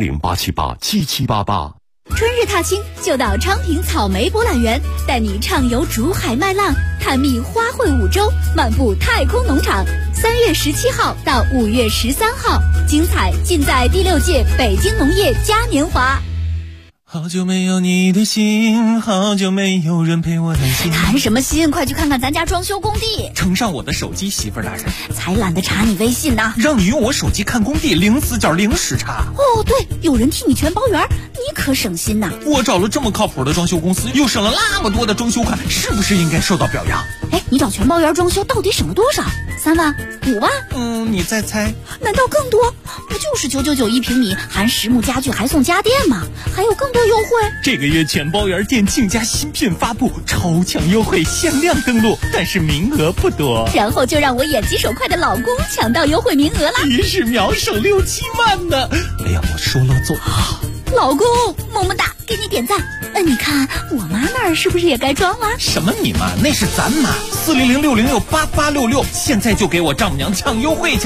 ，400-878-7788。 春日踏青就到昌平草莓博览园，带你畅游竹海麦浪，探秘花卉五洲，漫步太空农场。3月17号到5月13号，精彩尽在第6届北京农业嘉年华。 好久没有你的心，好久没有人陪我谈心。 谈什么心？快去看看咱家装修工地。 呈上我的手机，媳妇儿大人。 才懒得查你微信呢。 让你用我手机看工地，零死角零时差。 哦，对，有人替你全包圆，你可省心呐。 我找了这么靠谱的装修公司，又省了那么多的装修款，是不是应该受到表扬？ 哎，你找全包圆装修到底省了多少？3万、5万？ 你再猜？ 难道更多？不就是999一平米，含实木家具还送家电吗？还有更多优惠。 这个月全包圆店庆家新品发布，超强优惠，限量登录，但是名额不多。 然后就让我眼疾手快的老公抢到优惠名额了， 一时秒省6-7万呢！哎呀，我说了做。 老公，么么哒，给你点赞。你看我妈那儿是不是也该装了？ 什么你妈？那是咱妈。400-606-8866，现在就给我丈母娘抢优惠去。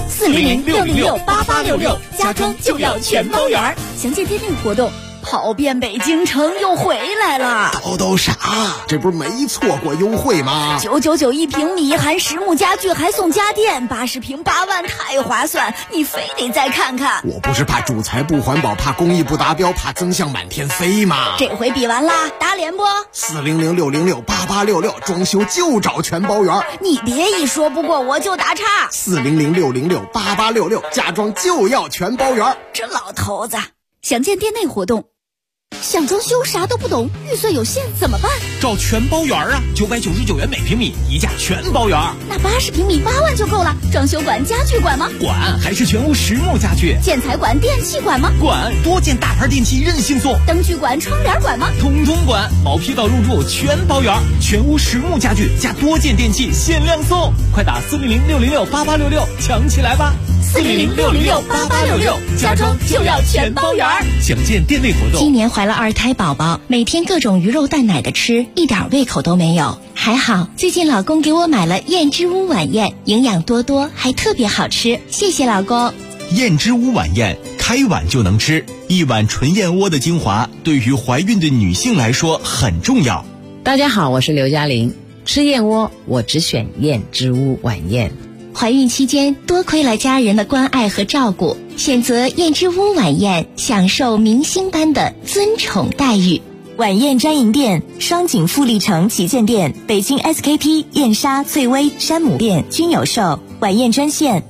400-606-8866，家装就要全包圆。详见店内活动。跑遍北京城又回来了， 都啥？这不是没错过优惠吗 ？999一平米，含实木家具还送家电，80平8万，太划算！你非得再看看。 我不是怕主材不环保，怕工艺不达标，怕增项满天飞吗？ 这回比完啦，打脸不 ？400-606-8866，装修就找全包圆。 你别一说不过我就打岔。 400-606-8866，家装就要全包圆。 这老头子，详见店内活动。想装修啥都不懂，预算有限怎么办？ 找全包圆啊，999元每平米，一价全包圆。 那80平米8万就够了。装修管、家具管吗？ 管，还是全屋实木家具。 建材管、电器管吗？ 管，多件大牌电器任性送。 灯具管、窗帘管吗？ 统统管，毛坯到入住全包圆，全屋实木家具加多件电器限量送，快打400-606-8866抢起来吧 ！400-606-8866，家装就要全包圆。 详见店内活动。 今年怀了2胎宝宝，每天各种鱼肉蛋奶的吃，一点胃口都没有。还好最近老公给我买了燕之屋晚宴，营养多多，还特别好吃，谢谢老公。 燕之屋晚宴，开碗就能吃，一碗纯燕窝的精华，对于怀孕的女性来说很重要。 大家好，我是刘嘉玲，吃燕窝我只选燕之屋晚宴。 怀孕期间多亏了家人的关爱和照顾，选择燕之屋晚宴，享受明星般的尊宠待遇。 晚宴专营店：双井富力城旗舰店、北京 SKP、燕莎、翠微、山姆店均有售。晚宴专线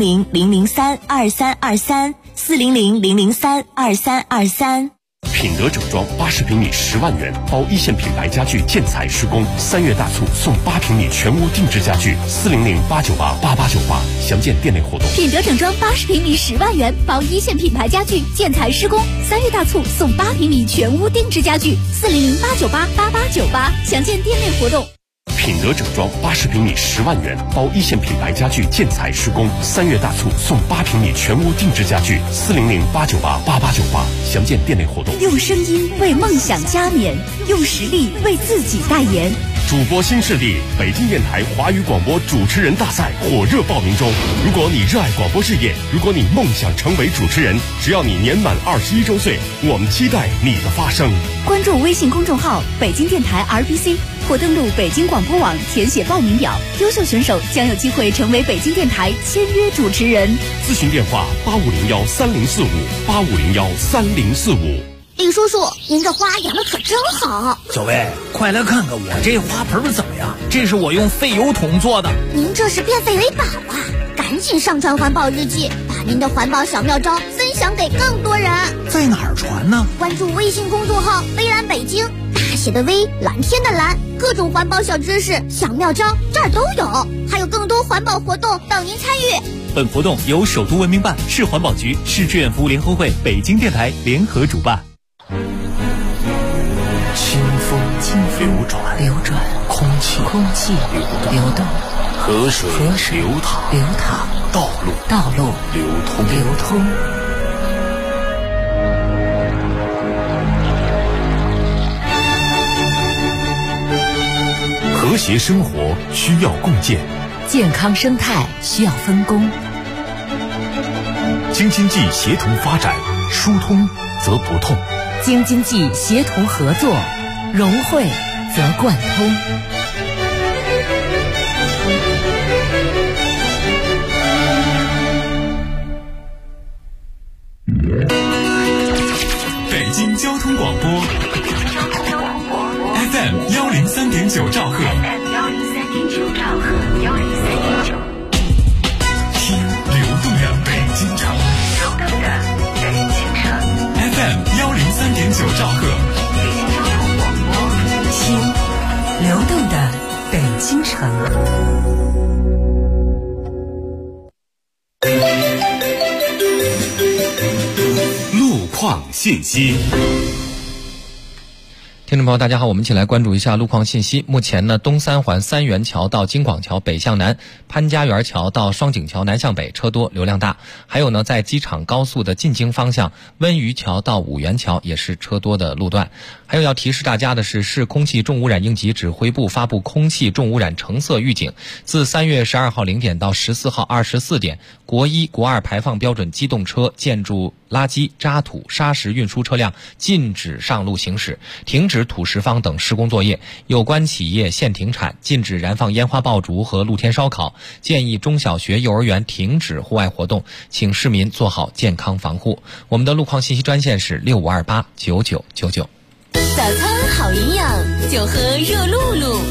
400-003-2323 400-003-2323。 品德整装80平米10万元，包一线品牌家具建材施工，3月大促送8平米全屋定制家具，400-898-8898，详见店内活动。 品德整装80平米10万元，包一线品牌家具建材施工，3月大促送8平米全屋定制家具，400-898-8898，详见店内活动。 品德整装80平米10万元，包一线品牌家具建材施工。3月大促送8平米全屋定制家具，400-898-8898，详见店内活动。 用声音为梦想加冕，用实力为自己代言。 主播新势力，北京电台华语广播主持人大赛火热报名中。如果你热爱广播事业，如果你梦想成为主持人，只要你年满21周岁，我们期待你的发声。 关注微信公众号北京电台 RBC， 或登录北京广播网填写报名表，优秀选手将有机会成为北京电台签约主持人。 咨询电话85013045，85013045。 李叔叔，您这花养的可真好。 小薇，快来看看我这花盆怎么样？这是我用废油桶做的。 您这是变废为宝啊！赶紧上传环保日记，把您的环保小妙招分享给更多人。 在哪儿传呢？ 关注微信公众号微蓝北京，大写的微，蓝天的蓝，各种环保小知识、小妙招这儿都有，还有更多环保活动等您参与。 本活动由首都文明办、市环保局、市志愿服务联合会、北京电台联合主办。 清风流转，空气流动，河水流淌，道路流通。 和谐生活需要共建， 健康生态需要分工。 京津冀协同发展，疏通则不痛。 京津冀协同合作，融汇则贯通。 北京交通广播 FM 103.9兆赫，听流动的北京城。FM 103.9兆赫， 听流动的北京城。 路况信息。 听众朋友大家好，我们一起来关注一下路况信息。目前呢，东三环三元桥到京广桥北向南，潘家园桥到双井桥南向北车多流量大。还有呢，在机场高速的进京方向，温榆桥到五原桥也是车多的路段。还有要提示大家的是，市空气重污染应急指挥部发布空气重污染橙色预警，自3月12号0点到14号24点，国1、国2排放标准机动车、建筑垃圾、渣土、砂石运输车辆禁止上路行驶，停止土石方等施工作业，有关企业限停产，禁止燃放烟花爆竹和露天烧烤，建议中小学、幼儿园停止户外活动，请市民做好健康防护。我们的路况信息专线是65289999。 早餐好营养，就喝热露露。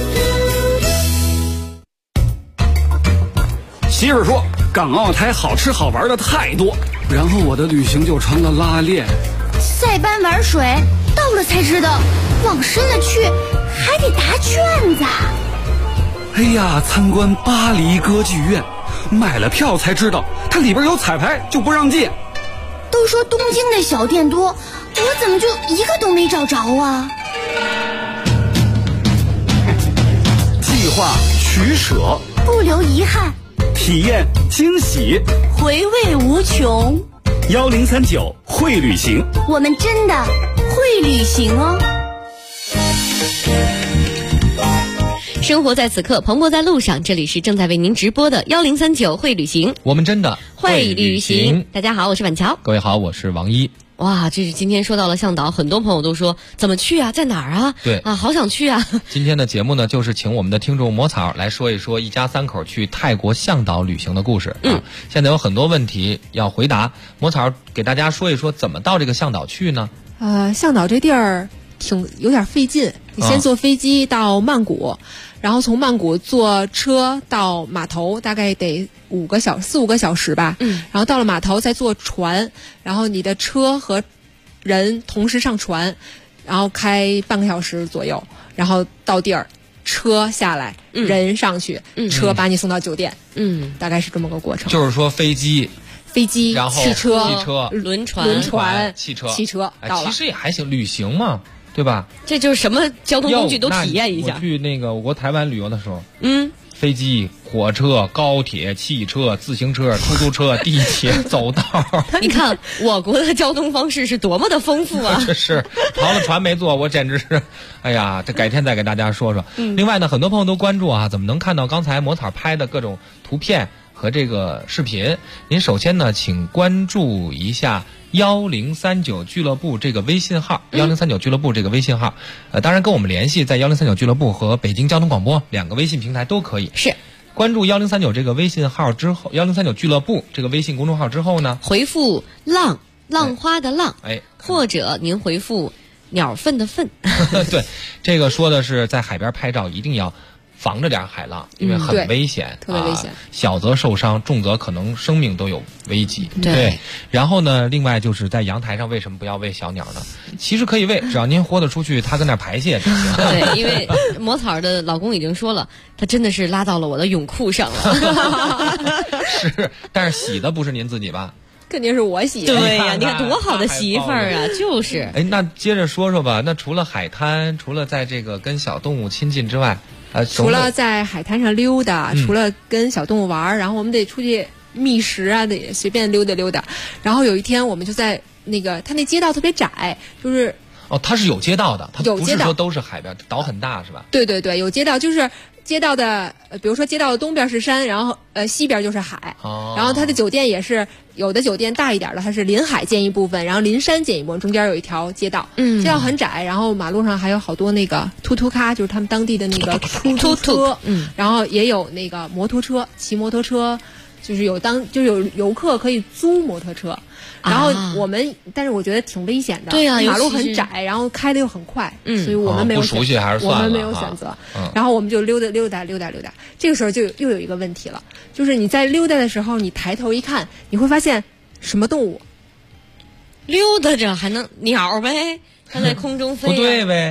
媳妇说港澳台好吃好玩的太多，然后我的旅行就成了拉练。 塞班玩水，到了才知道，往深了去还得答卷子。 哎呀，参观巴黎歌剧院，买了票才知道它里边有彩排，就不让进。 都说东京的小店多，我怎么就一个都没找着啊？ 计划取舍， 不留遗憾， 体验惊喜， 回味无穷。 1039会旅行， 我们真的会旅行哦。 生活在此刻，蓬勃在路上。这里是正在为您直播的1039会旅行， 我们真的会旅行。大家好，我是板桥。 各位好，我是王一。 哇，这是今天说到了向导，很多朋友都说怎么去啊，在哪儿啊？ 对啊，好想去啊！ 今天的节目呢，就是请我们的听众魔草来说一说一家三口去泰国向导旅行的故事。现在有很多问题要回答，魔草给大家说一说怎么到这个向导去呢？ 向导这地儿有点费劲，你先坐飞机到曼谷，然后从曼谷坐车到码头，大概得4、5个小时吧。然后到了码头再坐船，然后你的车和人同时上船，然后开半个小时左右，然后到地儿，车下来，人上去，车把你送到酒店。大概是这么个过程。 就是说飞机， 然后汽车、 轮船、 汽车到了。 其实也还行，旅行嘛。 对吧？ 这就是什么交通工具都体验一下。 我去那个我国台湾旅游的时候， 飞机、火车、高铁、汽车、自行车、出租车、地铁、走道。 你看我国的交通方式是多么的丰富啊！ 这是逃了船没坐，我简直是，哎呀，这改天再给大家说说。另外呢，很多朋友都关注啊，怎么能看到刚才魔草拍的各种图片和这个视频？您首先呢，请关注一下1039俱乐部这个微信号，1039俱乐部这个微信号，当然跟我们联系，在1039俱乐部和北京交通广播2个微信平台都可以。 是， 关注1039这个微信号之后，1039俱乐部这个微信公众号之后呢， 回复浪花的浪，或者您回复鸟粪的粪。 对，这个说的是在海边拍照一定要防着点海浪，因为很危险， 特别危险， 小则受伤，重则可能生命都有危机。 对， 然后呢，另外就是在阳台上为什么不要喂小鸟呢？其实可以喂，只要您豁得出去，它跟那排泄就行。 对，因为魔草的老公已经说了，他真的是拉到了我的泳裤上了。 是，但是洗的不是您自己吧？ 肯定是我洗。 对呀，你看多好的媳妇儿啊，就是。 哎，那接着说说吧。那除了海滩，除了在这个跟小动物亲近之外， 除了在海滩上溜达，除了跟小动物玩，然后我们得出去觅食啊，得随便溜达溜达。然后有一天，我们就在那个，它那街道特别窄，就是它是有街道的，它不是说都是海边，岛很大是吧？ 对对对，有街道，就是街道的，比如说街道的东边是山，然后西边就是海，然后它的酒店也是有的酒店大一点的，它是临海建一部分，然后临山建一部分，中间有一条街道，街道很窄，然后马路上还有好多那个突突咖，就是他们当地的那个出租车，然后也有那个摩托车，骑摩托车，就是有游客可以租摩托车。然后但是我觉得挺危险的， 对啊， 马路很窄，然后开的又很快，所以我们没有不熟悉还是算了， 我们没有选择。然后我们就溜达。这个时候就又有一个问题了，就是你在溜达的时候，你抬头一看，你会发现什么动物？ 溜达着还能鸟呗？它在空中飞。 不对呗？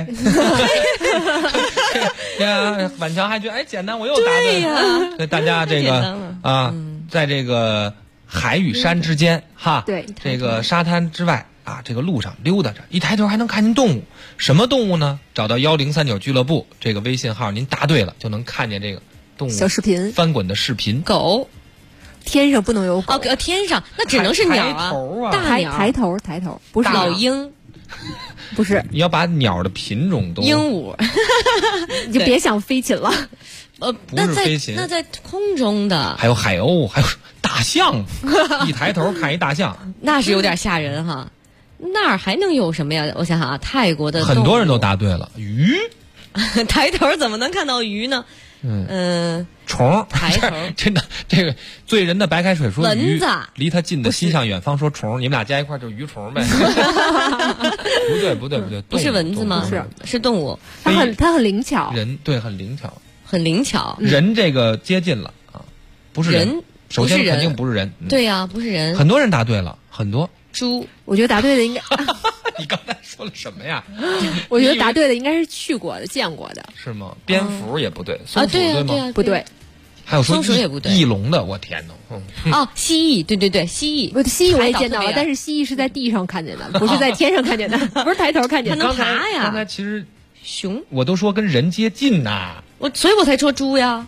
呀，晚强还觉得简单，我又答对呀。 所以大家这个在这个海与山之间对， 这个沙滩之外这个路上溜达着，一抬头还能看见动物。什么动物呢？找到1039俱乐部这个微信号，您答对了就能看见这个动物小视频翻滚的视频。 狗， 天上不能有狗天上那只能是鸟啊，大鸟， 抬头，不是老鹰， 不是。 你要把鸟的品种都鹦鹉， 你就别想飞禽了。 不是飞禽， 那在空中的还有海鸥，还有大象。一抬头看一大象， 那是有点吓人哈。那儿还能有什么呀？我想想啊，泰国的很多人都答对了，鱼。 抬头怎么能看到鱼呢？ 虫。 抬头真的，这个醉人的白开水说鱼， 蚊子离他近的心向远方说虫，你们俩加一块就是鱼虫呗。不对， 不是蚊子吗？是动物， 它很灵巧。 人对很灵巧， 很灵巧。 人这个接近了不是人，首先肯定不是人。 对呀，不是人。 很多人答对了，很多。 猪， 我觉得答对的应该。 你刚才说了什么呀？ 我觉得答对的应该是去过的、见过的。 是吗？蝙蝠也不对，松鼠对吗？ 不对。 还有说松鼠也不对， 翼龙的，我天哪！蜥蜴，对，蜥蜴。 蜥蜴我也见到了，但是蜥蜴是在地上看见的，不是在天上看见的，不是抬头看见的。 它能爬呀！ 刚才其实熊， 我都说跟人接近呐， 所以我才说猪呀。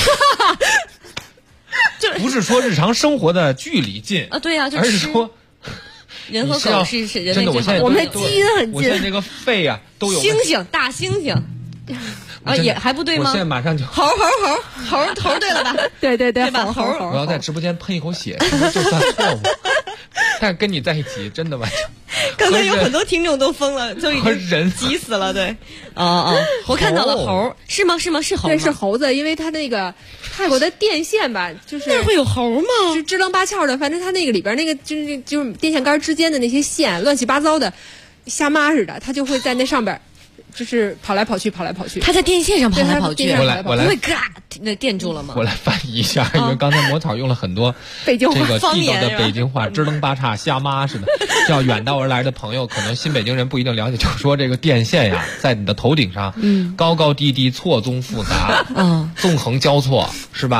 不是说日常生活的距离近对呀， 而是说。 人和狗是人类最好的，我们的基因很近。 我现在这个肺都有大猩猩也还不对吗？ 我现在马上就猴对了吧？ 对吧？猴。 我要在直播间喷一口血，就算错误。但是跟你在一起真的完全。 刚才有很多听众都疯了，就已经急死了。对，我看到了猴，是吗？是猴吗？ 对，是猴子，因为它那个泰国的电线吧，就是那会有猴吗？ 是支棱八翘的，反正它那个里边那个就是电线杆之间的那些线乱七八糟的，瞎妈似的，它就会在那上边。就是跑来跑去。 他在电线上跑来跑去， 我来， 不会嘎那电住了吗？ 我来翻译一下，因为刚才魔草用了很多北京话这个地道的北京话，支棱八叉瞎妈似的。叫远道而来的朋友，可能新北京人不一定了解，就是说这个电线呀，在你的头顶上，高高低低，错综复杂，纵横交错，是吧？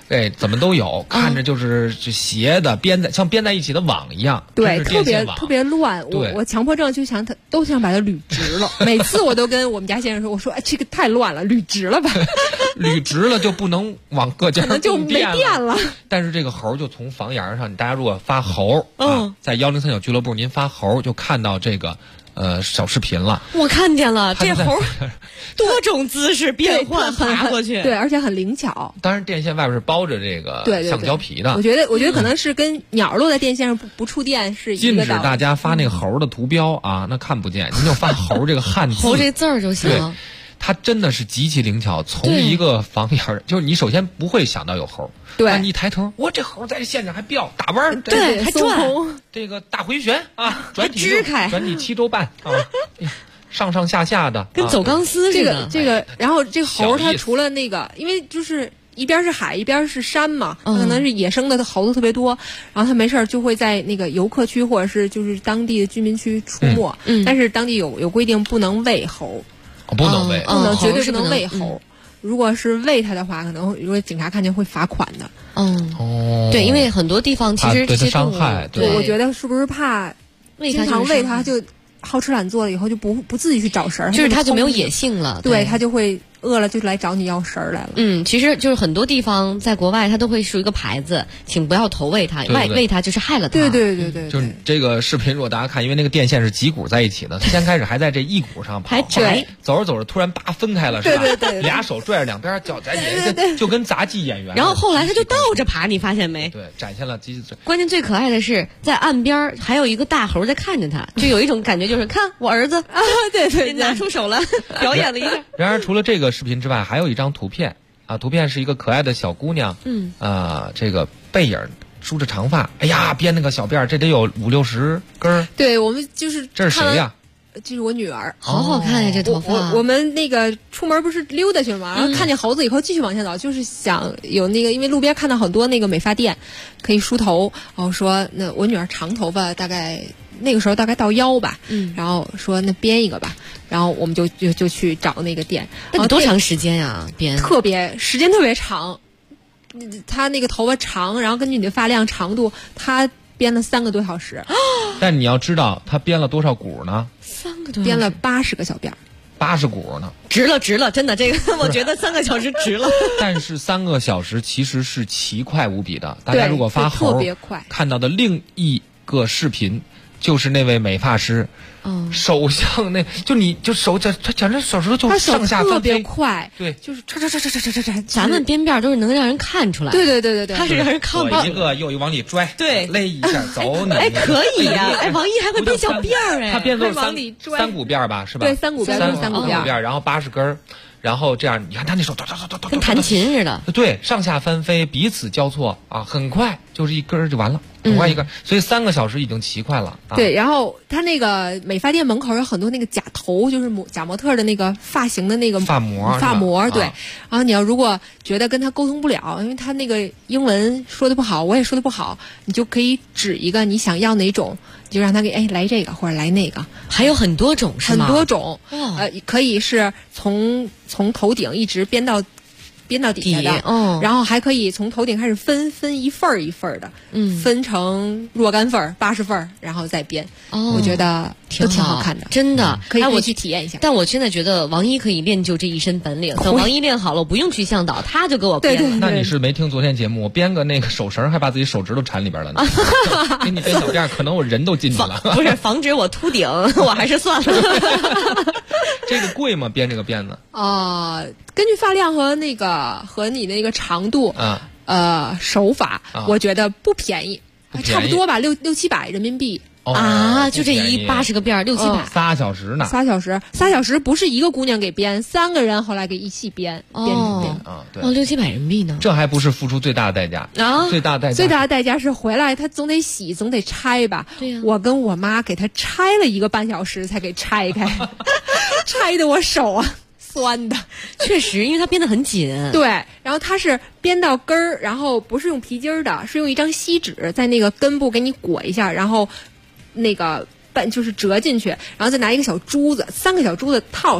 对，怎么都有，看着就是斜的编在像编在一起的网一样， 对，特别乱。我强迫症就想都想把它捋直了。每次我都跟我们家先生说，我说哎，这个太乱了，捋直了吧。 捋直了就不能往各家可能就没电了。 但是这个猴就从房檐上，大家如果发猴，在1039俱乐部您发猴就看到这个小视频了。 我看见了，这猴多种姿势变换爬过去， 对，而且很灵巧。 当然电线外边是包着这个橡胶皮的。 我觉得可能是跟鸟落在电线上不触电是一个道理。 禁止大家发那个猴的图标啊，那看不见，您就发猴这个汉字， 猴这字儿就行。 对，它真的是极其灵巧，从一个房檐，就是你首先不会想到有猴， 对， 你一抬头，我这猴在这线上还飙打弯， 对，还转， 这个大回旋啊，转体支开， 转体7周半啊，上上下下的， 跟走钢丝似的。这个，然后这个猴它除了那个，因为就是一边是海一边是山嘛，可能是野生的猴子特别多，然后它没事就会在那个游客区或者是就是当地的居民区出没，但是当地有规定不能喂猴。 不能喂， 绝对不能喂猴。如果是喂它的话，可能如果警察看见会罚款的。 对，因为很多地方其实对它伤害。 对，我觉得是不是怕经常喂它就好吃懒做了以后就不自己去找食儿， 就是它就没有野性了。 对，它就会饿了就来找你要食儿来了。 其实就是很多地方在国外它都会竖一个牌子，请不要投喂它，喂它就是害了它。 对， 就是这个视频如果大家看，因为那个电线是几股在一起的，先开始还在这一股上跑， 还窄， 走着走着突然叭分开了，是吧？ 对， 俩手拽着两边脚在就跟杂技演员。 然后后来他就倒着爬，你发现没？ 对，展现了关键最可爱的是在岸边还有一个大猴在看着他，就有一种感觉就是看我儿子啊，对， 拿出手了，表演了一下。 然而除了这个视频之外，还有一张图片啊，图片是一个可爱的小姑娘，这个背影梳着长发，哎呀，编那个小辫儿，这得有50-60根。 对，我们就是这是谁呀？ 这是我女儿， 好好看呀，这头发。 我们那个出门不是溜达去了吗？然后看见猴子以后继续往前走，就是想有那个，因为路边看到很多那个美发店可以梳头，然后说那我女儿长头发，大概那个时候大概到腰吧，然后说那编一个吧，然后我们就去找那个店。 那多长时间呀？编时间特别长，他那个头发长，然后根据你的发量长度，他编了3个多小时。 但你要知道他编了多少股呢 ？3个多小时， 编了80个小辫 ，80股呢， 值了，真的，这个我觉得3个小时值了。 但是3个小时其实是奇快无比的。大家如果发猴特别快看到的另一个视频，就是那位美发师，手像那就你就手他讲这手指头就上下特别快， 对， 就是咱们编辫都是能让人看出来， 对， 他是让人看不到， 一个又一往里拽， 对， 勒一下走你， 可以呀，王一还会编小辫儿， 他编都是3股辫吧，是吧？ 对，3股辫， 然后80根。然后这样，你看他那手跟弹琴似的， 对，上下翻飞，彼此交错啊，很快，就是一根就完了，很快一根，所以3个小时已经奇快了。 对，然后他那个美发店门口有很多那个假头，就是假模特的那个发型的那个发模， 对。然后你要如果觉得跟他沟通不了，因为他那个英文说的不好，我也说的不好，你就可以指一个你想要哪种。就让他给来这个或者来那个， 还有很多种是吗？ 很多种，可以是从头顶一直编到底下的，然后还可以从头顶开始分一份儿一份儿的，分成若干份儿80份儿，然后再编。我觉得都挺好看的， 真的， 可以我去体验一下。 但我现在觉得王一可以练就这一身本领，等王一练好了，我不用去向导，他就给我编了。 对， 那你是没听昨天节目，我编个那个手绳，还把自己手指头缠里边了呢。给你编小辫，可能我人都进去了。 不是，防止我秃顶，我还是算了。 这个贵吗？编这个辫子？ 根据发量和你的那个长度，手法，我觉得不便宜，差不多吧，600-700人民币。 就这80个辫，600-700 ，3小时呢 ？3小时不是一个姑娘给编，3个人后来给一起编对 ，600-700人民币呢？ 这还不是付出最大的代价最大的代价是回来他总得洗，总得拆吧？ 对呀， 我跟我妈给他拆了1个半小时才给拆开，拆的我手酸的。 确实，因为它编得很紧。 对，然后它是编到根儿，然后不是用皮筋儿的，是用一张锡纸在那个根部给你裹一下，然后那个就是折进去，然后再拿一个小珠子，3个小珠子套上，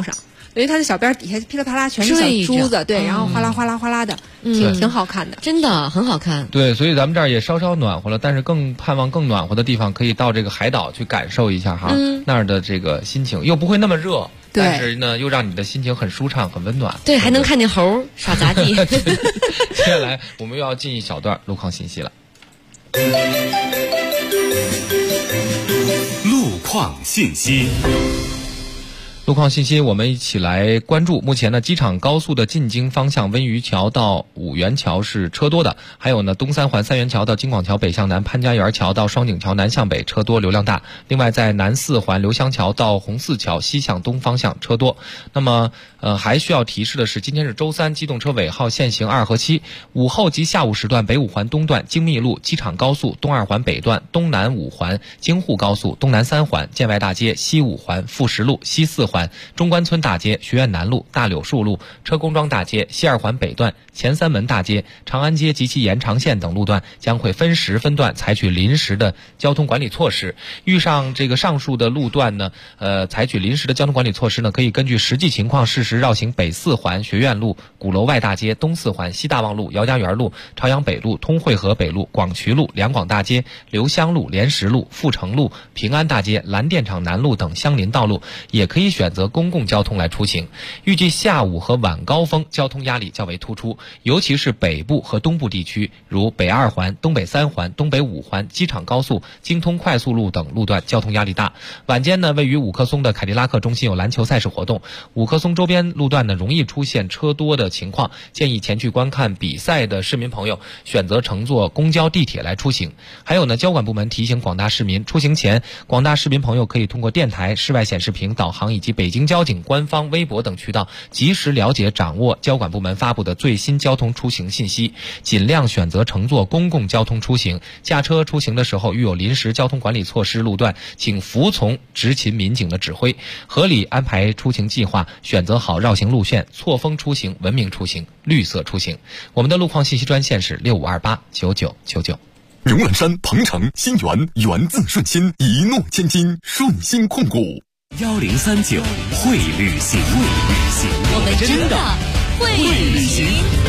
因为它的小边底下噼里啪啦全是小珠子，对，然后哗啦哗啦哗啦的，挺好看的， 真的很好看。 对，所以咱们这儿也稍稍暖和了，但是更盼望更暖和的地方，可以到这个海岛去感受一下哈，那儿的这个心情又不会那么热。但是呢，又让你的心情很舒畅、很温暖。 对，还能看见猴耍杂技。 接下来我们又要进一小段路况信息了。 路况信息。 路况信息，我们一起来关注。目前呢，机场高速的进京方向温榆桥到五元桥是车多的，还有呢，东三环三元桥到京广桥北向南、潘家园桥到双井桥南向北车多，流量大。另外，在南四环刘香桥到红四桥西向东方向车多。那么，还需要提示的是，今天是周三，机动车尾号限行2和7，午后及下午时段，北五环东段、京密路、机场高速东二环北段、东南五环、京沪高速、东南三环、建外大街、西五环、富实路、西四环、中关村大街、学院南路、大柳树路、车公庄大街、西二环北段、前三门大街、长安街及其延长线等路段将会分时分段采取临时的交通管理措施。遇上这个上述的路段呢，采取临时的交通管理措施呢，可以根据实际情况适时绕行北四环、学院路、鼓楼外大街、东四环、西大望路、姚家园路、朝阳北路、通惠河北路、广渠路、两广大街、刘香路、莲石路、富城路、平安大街、蓝电厂南路等相邻道路，也可以选择公共交通来出行。预计下午和晚高峰交通压力较为突出，尤其是北部和东部地区，如北二环、东北三环、东北五环、机场高速、京通快速路等路段交通压力大。晚间呢，位于五棵松的凯迪拉克中心有篮球赛事活动，五棵松周边路段呢容易出现车多的情况，建议前去观看比赛的市民朋友选择乘坐公交、地铁来出行。还有呢，交管部门提醒广大市民，出行前，广大市民朋友可以通过电台、室外显示屏、导航以及北京交警官方微博等渠道，及时了解掌握交管部门发布的最新交通出行信息，尽量选择乘坐公共交通出行。驾车出行的时候，遇有临时交通管理措施路段，请服从执勤民警的指挥，合理安排出行计划，选择好绕行路线，错峰出行，文明出行，绿色出行。我们的路况信息专线是65289999。 荣览山、鹏城、新源，源自顺心，一诺千金，顺心控股。 1039会旅行， 我们真的会旅行。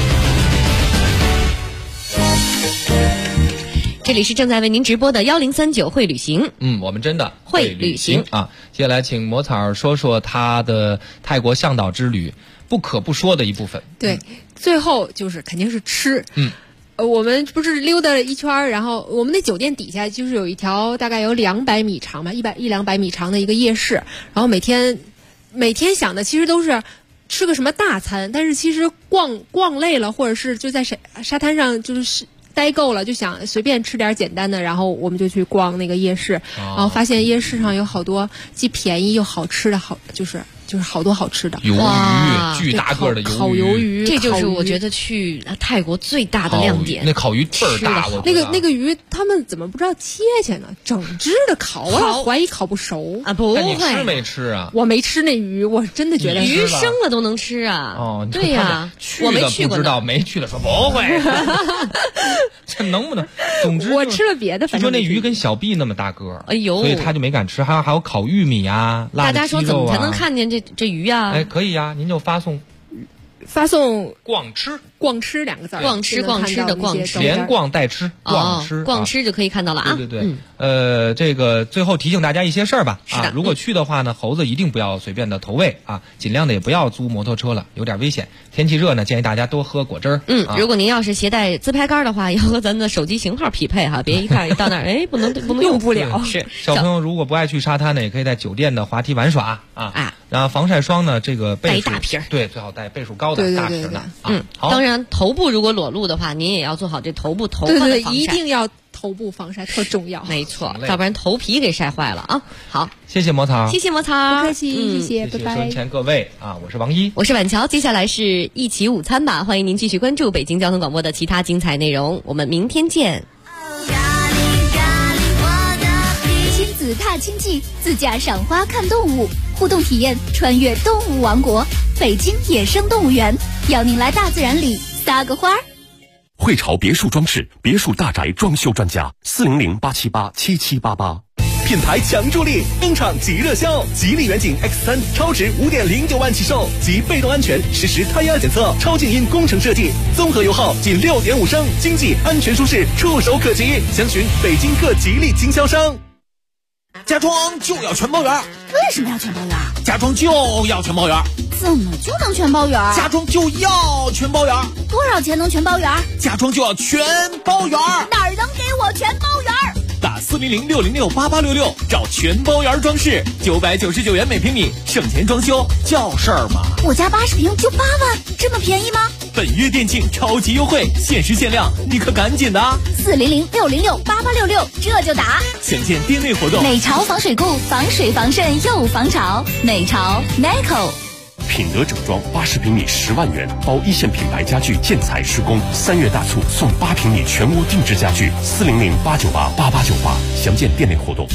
这里是正在为您直播的1039会旅行。 我们真的会旅行啊！接下来请魔草说说他的泰国向导之旅不可不说的一部分。 对，最后就是肯定是吃。我们不是溜达了一圈，然后我们那酒店底下就是有一条大概有200米长吧，100-200米长的一个夜市，然后每天想的其实都是吃个什么大餐，但是其实逛累了，或者是就在沙滩上就是待够了，就想随便吃点简单的，然后我们就去逛那个夜市，然后发现夜市上有好多既便宜又好吃的就是好多好吃的鱿鱼，巨大个的烤鱿鱼， 这就是我觉得去泰国最大的亮点。 那烤鱼倍儿大， 那个鱼他们怎么不知道切切呢？整只的烤，我怀疑烤不熟啊！不会， 你吃没吃啊？ 我没吃那鱼，我真的觉得鱼生了都能吃啊！ 哦， 对呀， 我没去过，不知道没去的说不会，这能不能？总之我吃了别的， 据说那鱼跟小臂那么大个， 哎呦， 所以他就没敢吃。还有烤玉米啊， 大家说怎么才能看见这鱼啊？ 哎，可以呀，您就发送逛吃 2个字， 逛吃的逛吃， 连逛带吃， 逛吃就可以看到了啊。 对，这个最后提醒大家一些事儿吧。如果去的话呢，猴子一定不要随便的投喂啊，尽量的也不要租摩托车了，有点危险。天气热呢，建议大家多喝果汁儿。 如果您要是携带自拍杆的话，要和咱的手机型号匹配哈，别一看到那儿不能用不了。是小朋友如果不爱去沙滩呢，也可以在酒店的滑梯玩耍啊。然后防晒霜呢，这个带一大瓶， 对，最好带倍数高的大瓶的。 好，当然头部如果裸露的话，您也要做好这头发的防晒。 对，一定要头部防晒，特重要。 没错，要不然头皮给晒坏了啊。好， 谢谢魔草， 谢谢魔草， 不客气，谢谢，拜拜。 收音前各位啊，我是王一， 我是晚桥。接下来是一起午餐吧，欢迎您继续关注北京交通广播的其他精彩内容，我们明天见。 亲子踏青记，自驾赏花看动物，互动体验穿越动物王国，北京野生动物园，邀您来大自然里撒个花儿。 汇潮别墅装饰，别墅大宅装修专家，400-878-7788。 品牌强助力，登场即热销。吉利远景 X3 超值5.09万起售，及被动安全实时胎压检测，超静音工程设计，综合油耗仅6.5升，经济安全舒适，触手可及。详询北京各吉利经销商。 家装就要全包圆。 为什么要全包圆？ 家装就要全包圆。 怎么就能全包圆？ 家装就要全包圆。 多少钱能全包圆？ 家装就要全包圆。 哪儿能给我全包圆？ 打400-606-8866找全包圆装饰，999元每平米，省钱装修叫事儿吗？ 我家80平就8万，这么便宜吗？ 本月店庆超级优惠，限时限量，你可赶紧的啊 ！400-606-8866，这就打。 详见店内活动。 美潮防水固，防水防渗又防潮。美潮 Neco。 品德整装80平米10万元，包一线品牌家具建材施工，3月大促送8平米全屋定制家具，400-898-8898，详见店内活动。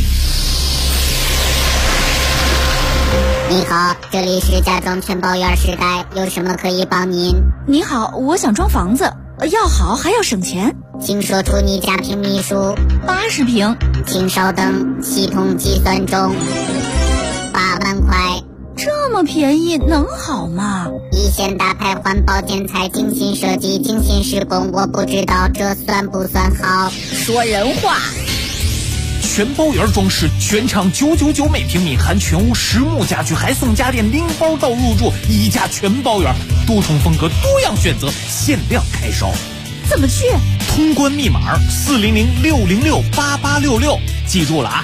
你好，这里是家装全包圆时代，有什么可以帮您？ 你好，我想装房子，要好还要省钱， 请说出你家平米数。 80平。 请稍等，系统计算中。8万块。 这么便宜能好吗？ 一线大牌环保建材，精心设计，精心施工，我不知道这算不算好。 说人话。 全包圆装饰，全场999每平米，含全屋实木家具，还送家电零包到入住，一家全包圆，多重风格，多样选择，限量开烧。 怎么去？ 通关密码400-606-8866，记住了啊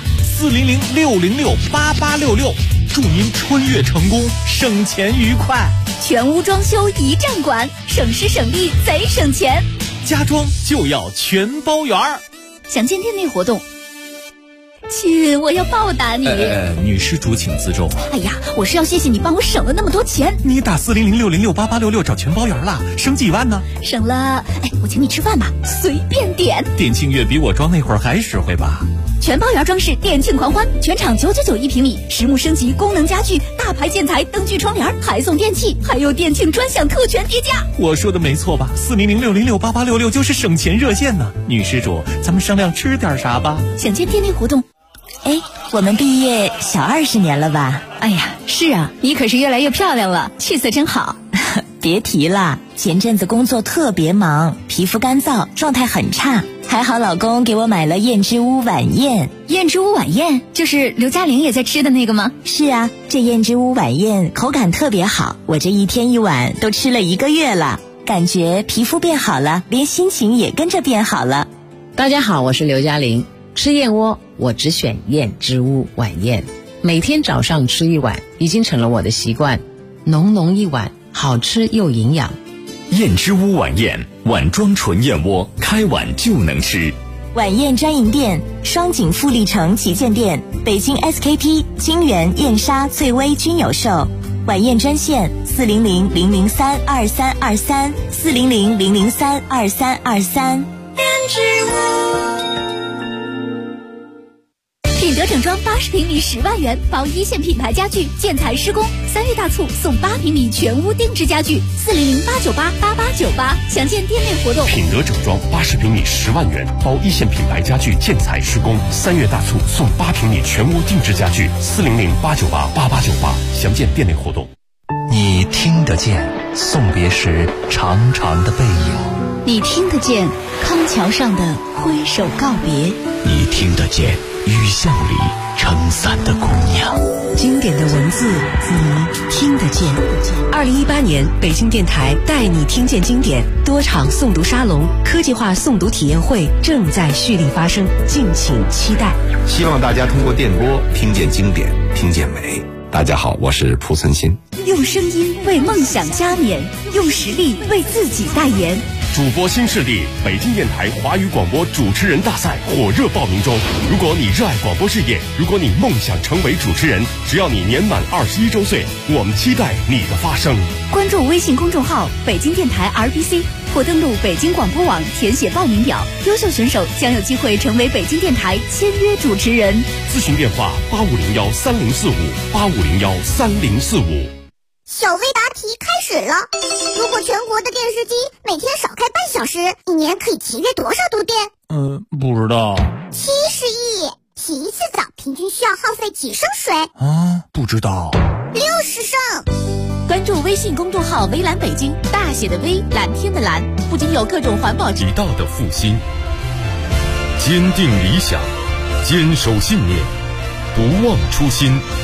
，400-606-8866。祝您春月成功，省钱愉快。 全屋装修一站管，省时省力贼省钱。 家装就要全包圆。 详见店内活动。亲，我要报答你。 女施主请自重。 哎呀，我是要谢谢你帮我省了那么多钱。 你打400-606-8866找全包圆了，省几万呢？ 省了，我请你吃饭吧，随便点。 店庆月比我装那会儿还实惠吧？ 全包圆装饰店庆狂欢，全场999一平米，实木升级，功能家具，大牌建材，灯具窗帘，还送电器，还有店庆专享特权叠加。 我说的没错吧？400-606-8866就是省钱热线呢。女施主，咱们商量吃点啥吧？ 想见店内活动。 我们毕业小20年了吧？ 哎呀，是啊，你可是越来越漂亮了，气色真好。 别提了，前阵子工作特别忙，皮肤干燥，状态很差。还好老公给我买了燕之屋晚宴。 燕之屋晚宴就是刘嘉玲也在吃的那个吗？ 是啊，这燕之屋晚宴口感特别好，我这一天一碗都吃了1个月了，感觉皮肤变好了，连心情也跟着变好了。 大家好，我是刘嘉玲。吃燕窝我只选燕之屋晚宴，每天早上吃1碗已经成了我的习惯，浓浓一碗，好吃又营养。 燕之屋晚宴，碗装纯燕窝，开碗就能吃。 晚宴专营店：双井富力城旗舰店、北京 SKP、金源、燕莎、翠微均有售。晚宴专线400-003-2323，400-003-2323。 燕之屋。品德整装80平米10万元，包一线品牌家具建材施工，3月大促送8平米全屋定制家具，400-898-8898，详见店内活动。 品德整装80平米10万元，包一线品牌家具建材施工，3月大促送8平米全屋定制家具，400-898-8898，详见店内活动。 你听得见送别时长长的背影， 你听得见康桥上的挥手告别， 你听得见雨巷里撑伞的姑娘。 经典的文字你听得见。2018年北京电台带你听见经典多场诵读沙龙、科技化诵读体验会正在蓄力发生，敬请期待。 希望大家通过电波听见经典，听见美。大家好，我是蒲存昕。 用声音为梦想加冕，用实力为自己代言。 主播新势力北京电台华语广播主持人大赛火热报名中。如果你热爱广播事业，如果你梦想成为主持人，只要你年满21周岁，我们期待你的发声。 关注微信公众号北京电台 RBC， 或登录北京广播网填写报名表，优秀选手将有机会成为北京电台签约主持人。 咨询电话85013045，85013045。 小微答题开始了。如果全国的电视机每天少开半小时，一年可以节约多少度电？ 不知道。 70亿。 洗一次澡平均需要耗费几升水？ 不知道。 60升。 关注微信公众号微蓝北京，大写的微，蓝天的蓝，不仅有各种环保伟大的复兴，坚定理想，坚守信念，不忘初心。